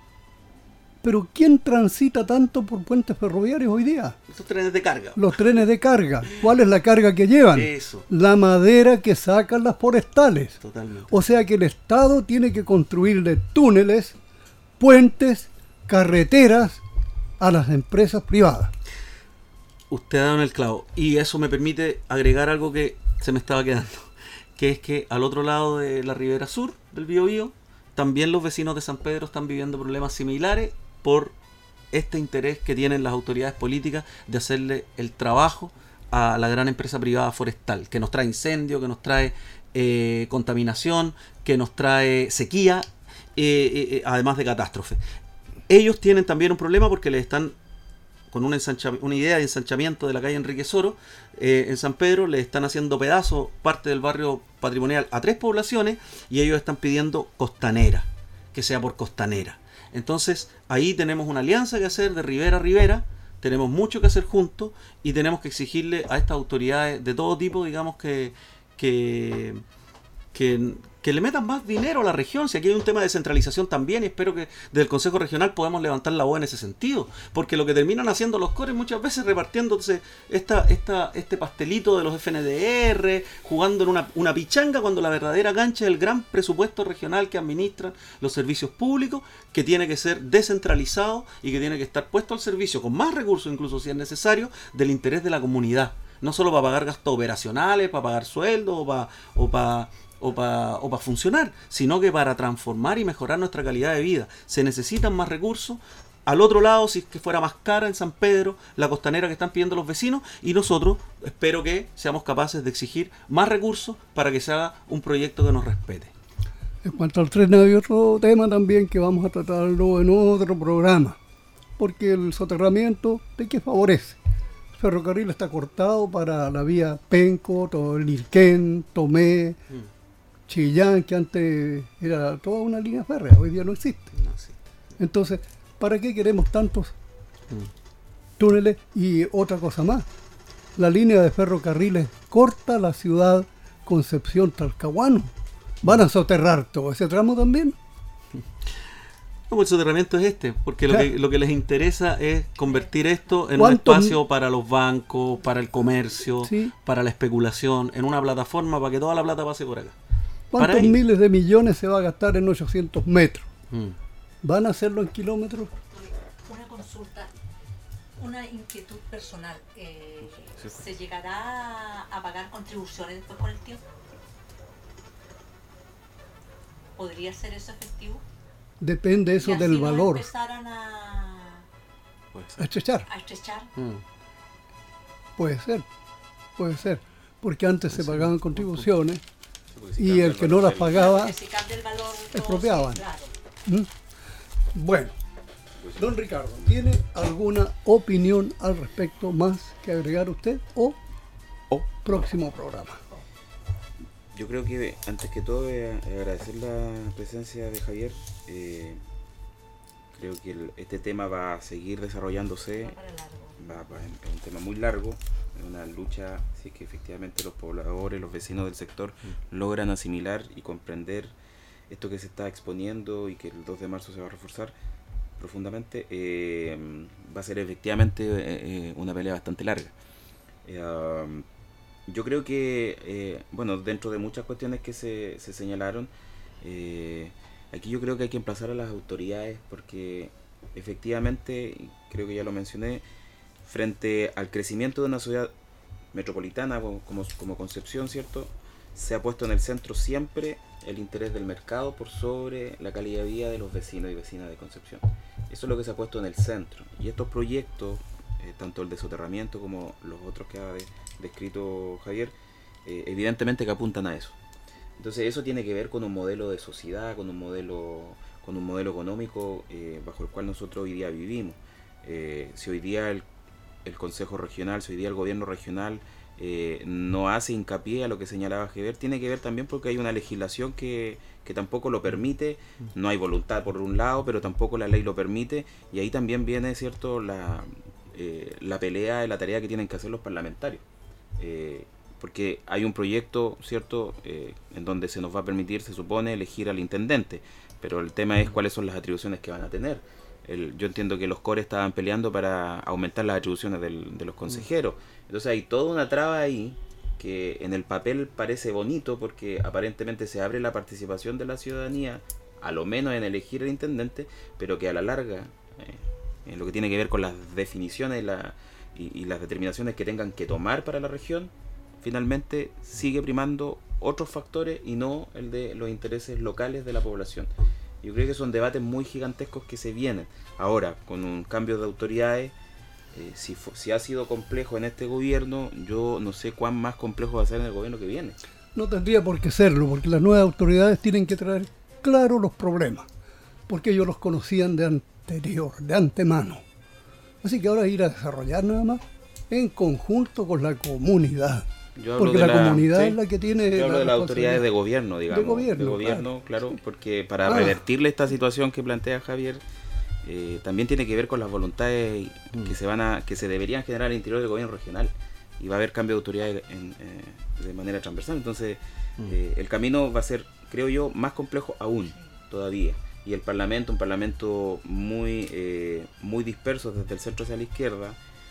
Pero ¿quién transita tanto por puentes ferroviarios hoy día? Estos trenes de carga. Los trenes de carga. ¿Cuál es la carga que llevan? Eso. La madera que sacan las forestales. Totalmente. O sea que el Estado tiene que construirle túneles, puentes, carreteras a las empresas privadas. Usted ha dado en el clavo. Y eso me permite agregar algo que se me estaba quedando. Que es que al otro lado de la ribera sur del Biobío, también los vecinos de San Pedro están viviendo problemas similares por este interés que tienen las autoridades políticas de hacerle el trabajo a la gran empresa privada forestal, que nos trae incendio, que nos trae contaminación, que nos trae sequía, además de catástrofe. Ellos tienen también un problema porque les están con una idea de ensanchamiento de la calle Enrique Soro, en San Pedro le están haciendo pedazos parte del barrio patrimonial a 3 poblaciones y ellos están pidiendo costanera, que sea por costanera. Entonces ahí tenemos una alianza que hacer de ribera a ribera, tenemos mucho que hacer juntos y tenemos que exigirle a estas autoridades de todo tipo, digamos, que le metan más dinero a la región. Si aquí hay un tema de descentralización también, y espero que desde el Consejo Regional podamos levantar la voz en ese sentido, porque lo que terminan haciendo los cores muchas veces repartiéndose este pastelito de los FNDR, jugando en una pichanga, cuando la verdadera cancha es el gran presupuesto regional que administran los servicios públicos, que tiene que ser descentralizado y que tiene que estar puesto al servicio, con más recursos incluso si es necesario, del interés de la comunidad. No solo para pagar gastos operacionales, para pagar sueldos o para funcionar, sino que para transformar y mejorar nuestra calidad de vida. Se necesitan más recursos. Al otro lado, si es que fuera más cara en San Pedro, la costanera que están pidiendo los vecinos, y nosotros espero que seamos capaces de exigir más recursos para que se haga un proyecto que nos respete. En cuanto al tren, hay otro tema también que vamos a tratarlo en otro programa, porque el soterramiento, ¿de qué favorece? El ferrocarril está cortado para la vía Penco, todo el Irquén, Tomé, Chillán, que antes era toda una línea férrea, hoy día no existe. Entonces, ¿para qué queremos tantos túneles? Y otra cosa más, la línea de ferrocarriles corta la ciudad Concepción-Talcahuano. ¿Van a soterrar todo ese tramo también? No, el soterramiento es porque lo que les interesa es convertir esto en un espacio para los bancos, para el comercio, ¿sí?, para la especulación, en una plataforma para que toda la plata pase por acá. ¿Cuántos miles de millones se va a gastar en 800 metros? ¿Van a hacerlo en kilómetros? Una consulta, una inquietud personal. ¿Se llegará a pagar contribuciones después con el tiempo? ¿Podría ser eso efectivo? Depende eso del valor. Empezaran a estrechar. Puede ser. Porque antes se pagaban contribuciones y el que no las pagaba expropiaban. Bueno, don Ricardo, ¿tiene alguna opinión al respecto más que agregar usted o próximo programa? Yo creo que antes que todo agradecer la presencia de Javier. Creo que este tema va a seguir desarrollándose, es un tema muy largo, es una lucha, si es que efectivamente los pobladores, los vecinos del sector logran asimilar y comprender esto que se está exponiendo y que el 2 de marzo se va a reforzar profundamente. Va a ser efectivamente una pelea bastante larga. Yo creo que, dentro de muchas cuestiones que se señalaron, aquí yo creo que hay que emplazar a las autoridades porque efectivamente, creo que ya lo mencioné, frente al crecimiento de una ciudad metropolitana como Concepción, ¿cierto?, se ha puesto en el centro siempre el interés del mercado por sobre la calidad de vida de los vecinos y vecinas de Concepción. Eso es lo que se ha puesto en el centro. Y estos proyectos, tanto el de soterramiento como los otros que ha descrito Javier, evidentemente que apuntan a eso. Entonces eso tiene que ver con un modelo de sociedad, con un modelo económico bajo el cual nosotros hoy día vivimos. Si hoy día el Consejo Regional, si hoy día el gobierno regional no hace hincapié a lo que señalaba Javier, tiene que ver también porque hay una legislación que tampoco lo permite, no hay voluntad por un lado, pero tampoco la ley lo permite, y ahí también viene, ¿cierto?, la pelea y la tarea que tienen que hacer los parlamentarios. Porque hay un proyecto, ¿cierto?, en donde se nos va a permitir, se supone, elegir al intendente, pero el tema es cuáles son las atribuciones que van a tener. Yo entiendo que los cores estaban peleando para aumentar las atribuciones de los consejeros. Entonces hay toda una traba ahí que en el papel parece bonito porque aparentemente se abre la participación de la ciudadanía, a lo menos en elegir al intendente, pero que a la larga, en lo que tiene que ver con las definiciones y las determinaciones que tengan que tomar para la región, finalmente sigue primando otros factores y no el de los intereses locales de la población. Yo creo que son debates muy gigantescos que se vienen. Ahora, con un cambio de autoridades, si ha sido complejo en este gobierno, yo no sé cuán más complejo va a ser en el gobierno que viene. No tendría por qué serlo, porque las nuevas autoridades tienen que traer claro los problemas, porque ellos los conocían de antemano. Así que ahora es ir a desarrollar nada más en conjunto con la comunidad. Porque la comunidad es la que tiene... Yo hablo de las autoridades de gobierno, digamos. De gobierno, claro, porque para revertirle esta situación que plantea Javier, también tiene que ver con las voluntades que se deberían generar al interior del gobierno regional. Y va a haber cambio de autoridades de manera transversal. Entonces, el camino va a ser, creo yo, más complejo aún todavía. Y el Parlamento, un Parlamento muy disperso desde el centro hacia la izquierda,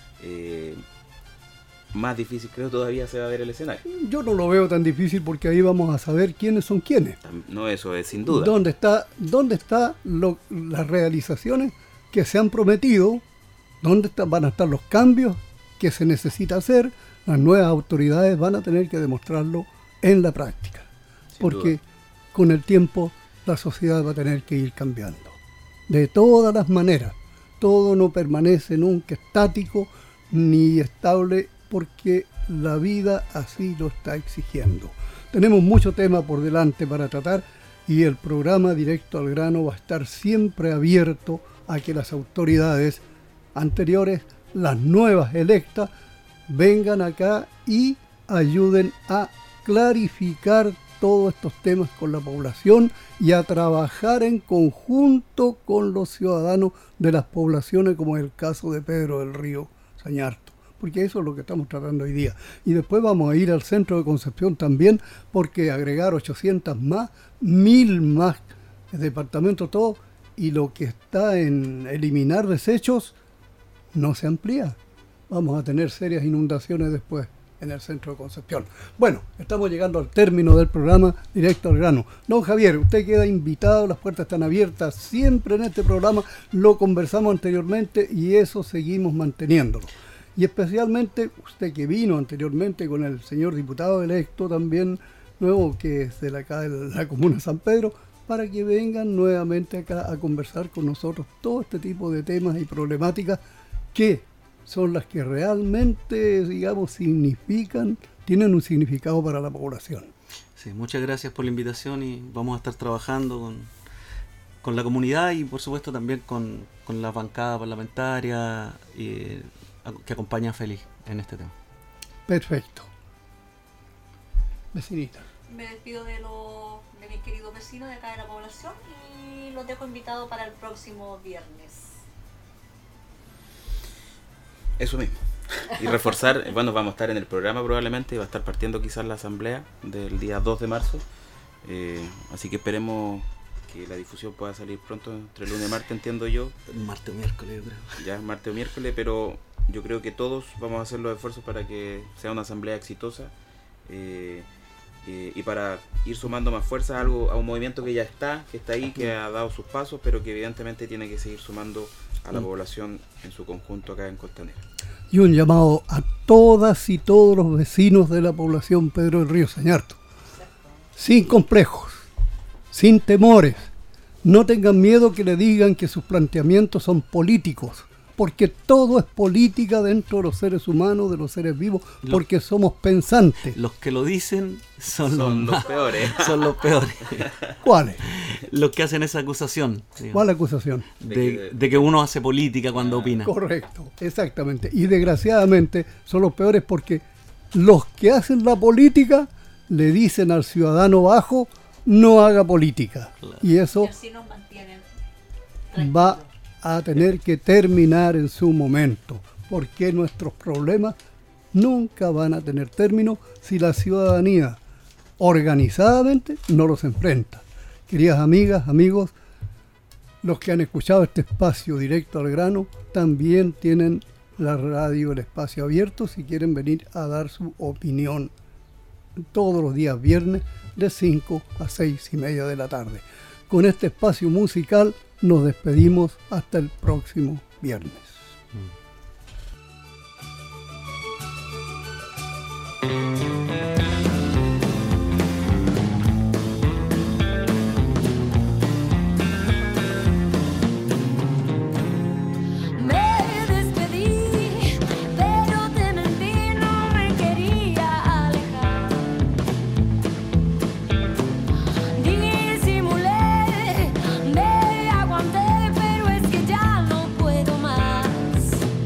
más difícil creo todavía se va a ver el escenario. Yo no lo veo tan difícil porque ahí vamos a saber quiénes son quiénes. No, eso es sin duda. ¿Dónde están las realizaciones que se han prometido? ¿Dónde van a estar los cambios que se necesita hacer? Las nuevas autoridades van a tener que demostrarlo en la práctica. Porque con el tiempo la sociedad va a tener que ir cambiando. De todas las maneras. Todo no permanece nunca estático ni estable porque la vida así lo está exigiendo. Tenemos mucho tema por delante para tratar y el programa Directo al Grano va a estar siempre abierto a que las autoridades anteriores, las nuevas electas, vengan acá y ayuden a clarificar todos estos temas con la población y a trabajar en conjunto con los ciudadanos de las poblaciones, como es el caso de Pedro del Río Sañarto, porque eso es lo que estamos tratando hoy día. Y después vamos a ir al centro de Concepción también, porque agregar 800 más, 1000 más departamentos, todo, y lo que está en eliminar desechos no se amplía. Vamos a tener serias inundaciones después en el centro de Concepción. Bueno, estamos llegando al término del programa Directo al Grano. Don Javier, usted queda invitado, las puertas están abiertas siempre en este programa, lo conversamos anteriormente y eso seguimos manteniéndolo. Y especialmente usted que vino anteriormente con el señor diputado electo también, nuevo, que es de acá de la comuna de San Pedro, para que vengan nuevamente acá a conversar con nosotros todo este tipo de temas y problemáticas que son las que realmente, digamos, tienen un significado para la población. Sí, muchas gracias por la invitación y vamos a estar trabajando con la comunidad y por supuesto también con la bancada parlamentaria que acompaña a Félix en este tema. Perfecto. Vecinita. Me despido de mis queridos vecinos de acá de la población y los dejo invitados para el próximo viernes. Eso mismo. Y reforzar, bueno, vamos a estar en el programa probablemente, va a estar partiendo quizás la asamblea del día 2 de marzo. Así que esperemos que la difusión pueda salir pronto, entre lunes y martes, entiendo yo. Martes o miércoles, yo creo. Ya, martes o miércoles, pero yo creo que todos vamos a hacer los esfuerzos para que sea una asamblea exitosa y para ir sumando más fuerza a un movimiento que ya está ahí, que ha dado sus pasos, pero que evidentemente tiene que seguir sumando a la población en su conjunto acá en Costanera. Y un llamado a todas y todos los vecinos de la población Pedro del Río Sañarto. Sin complejos, sin temores. No tengan miedo que le digan que sus planteamientos son políticos, porque todo es política dentro de los seres humanos, de los seres vivos, porque somos pensantes. Los que lo dicen son los peores. Son los peores. ¿Cuáles? Los que hacen esa acusación. Digamos. ¿Cuál acusación? De que uno hace política cuando opina. Correcto, exactamente. Y desgraciadamente son los peores porque los que hacen la política le dicen al ciudadano bajo, no haga política. Claro. Y eso y así nos mantienen va a tener que terminar en su momento, porque nuestros problemas nunca van a tener término si la ciudadanía organizadamente no los enfrenta. Queridas amigas, amigos, los que han escuchado este espacio Directo al Grano, también tienen la radio, el espacio abierto, si quieren venir a dar su opinión todos los días viernes de 5 a 6:30 de la tarde. Con este espacio musical nos despedimos hasta el próximo viernes. Aguanté, pero es que ya no puedo más.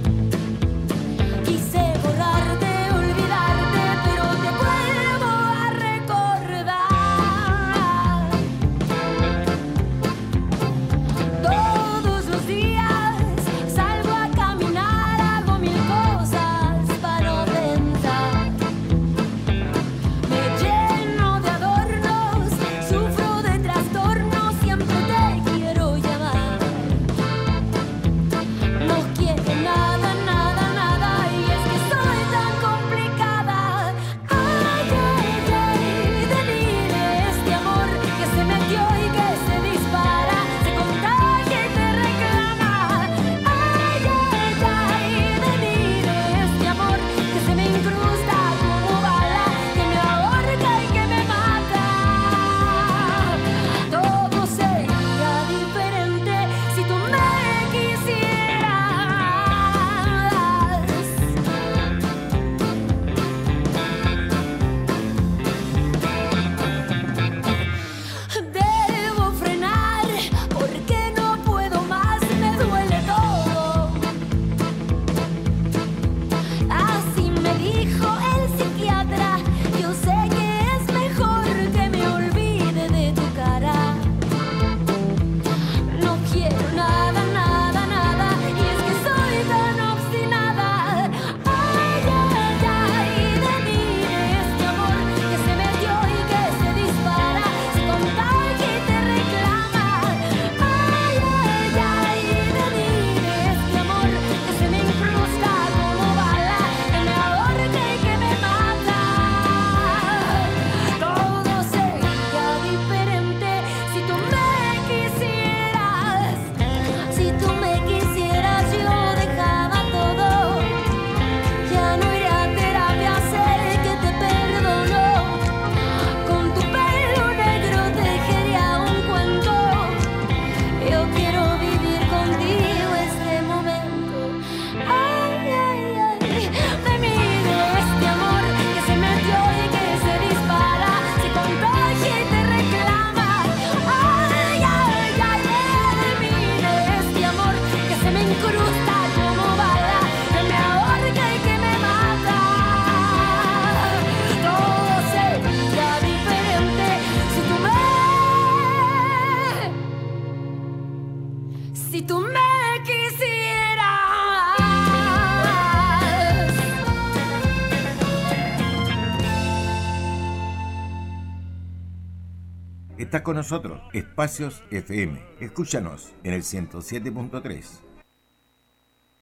Estás con nosotros, Espacios FM. Escúchanos en el 107.3.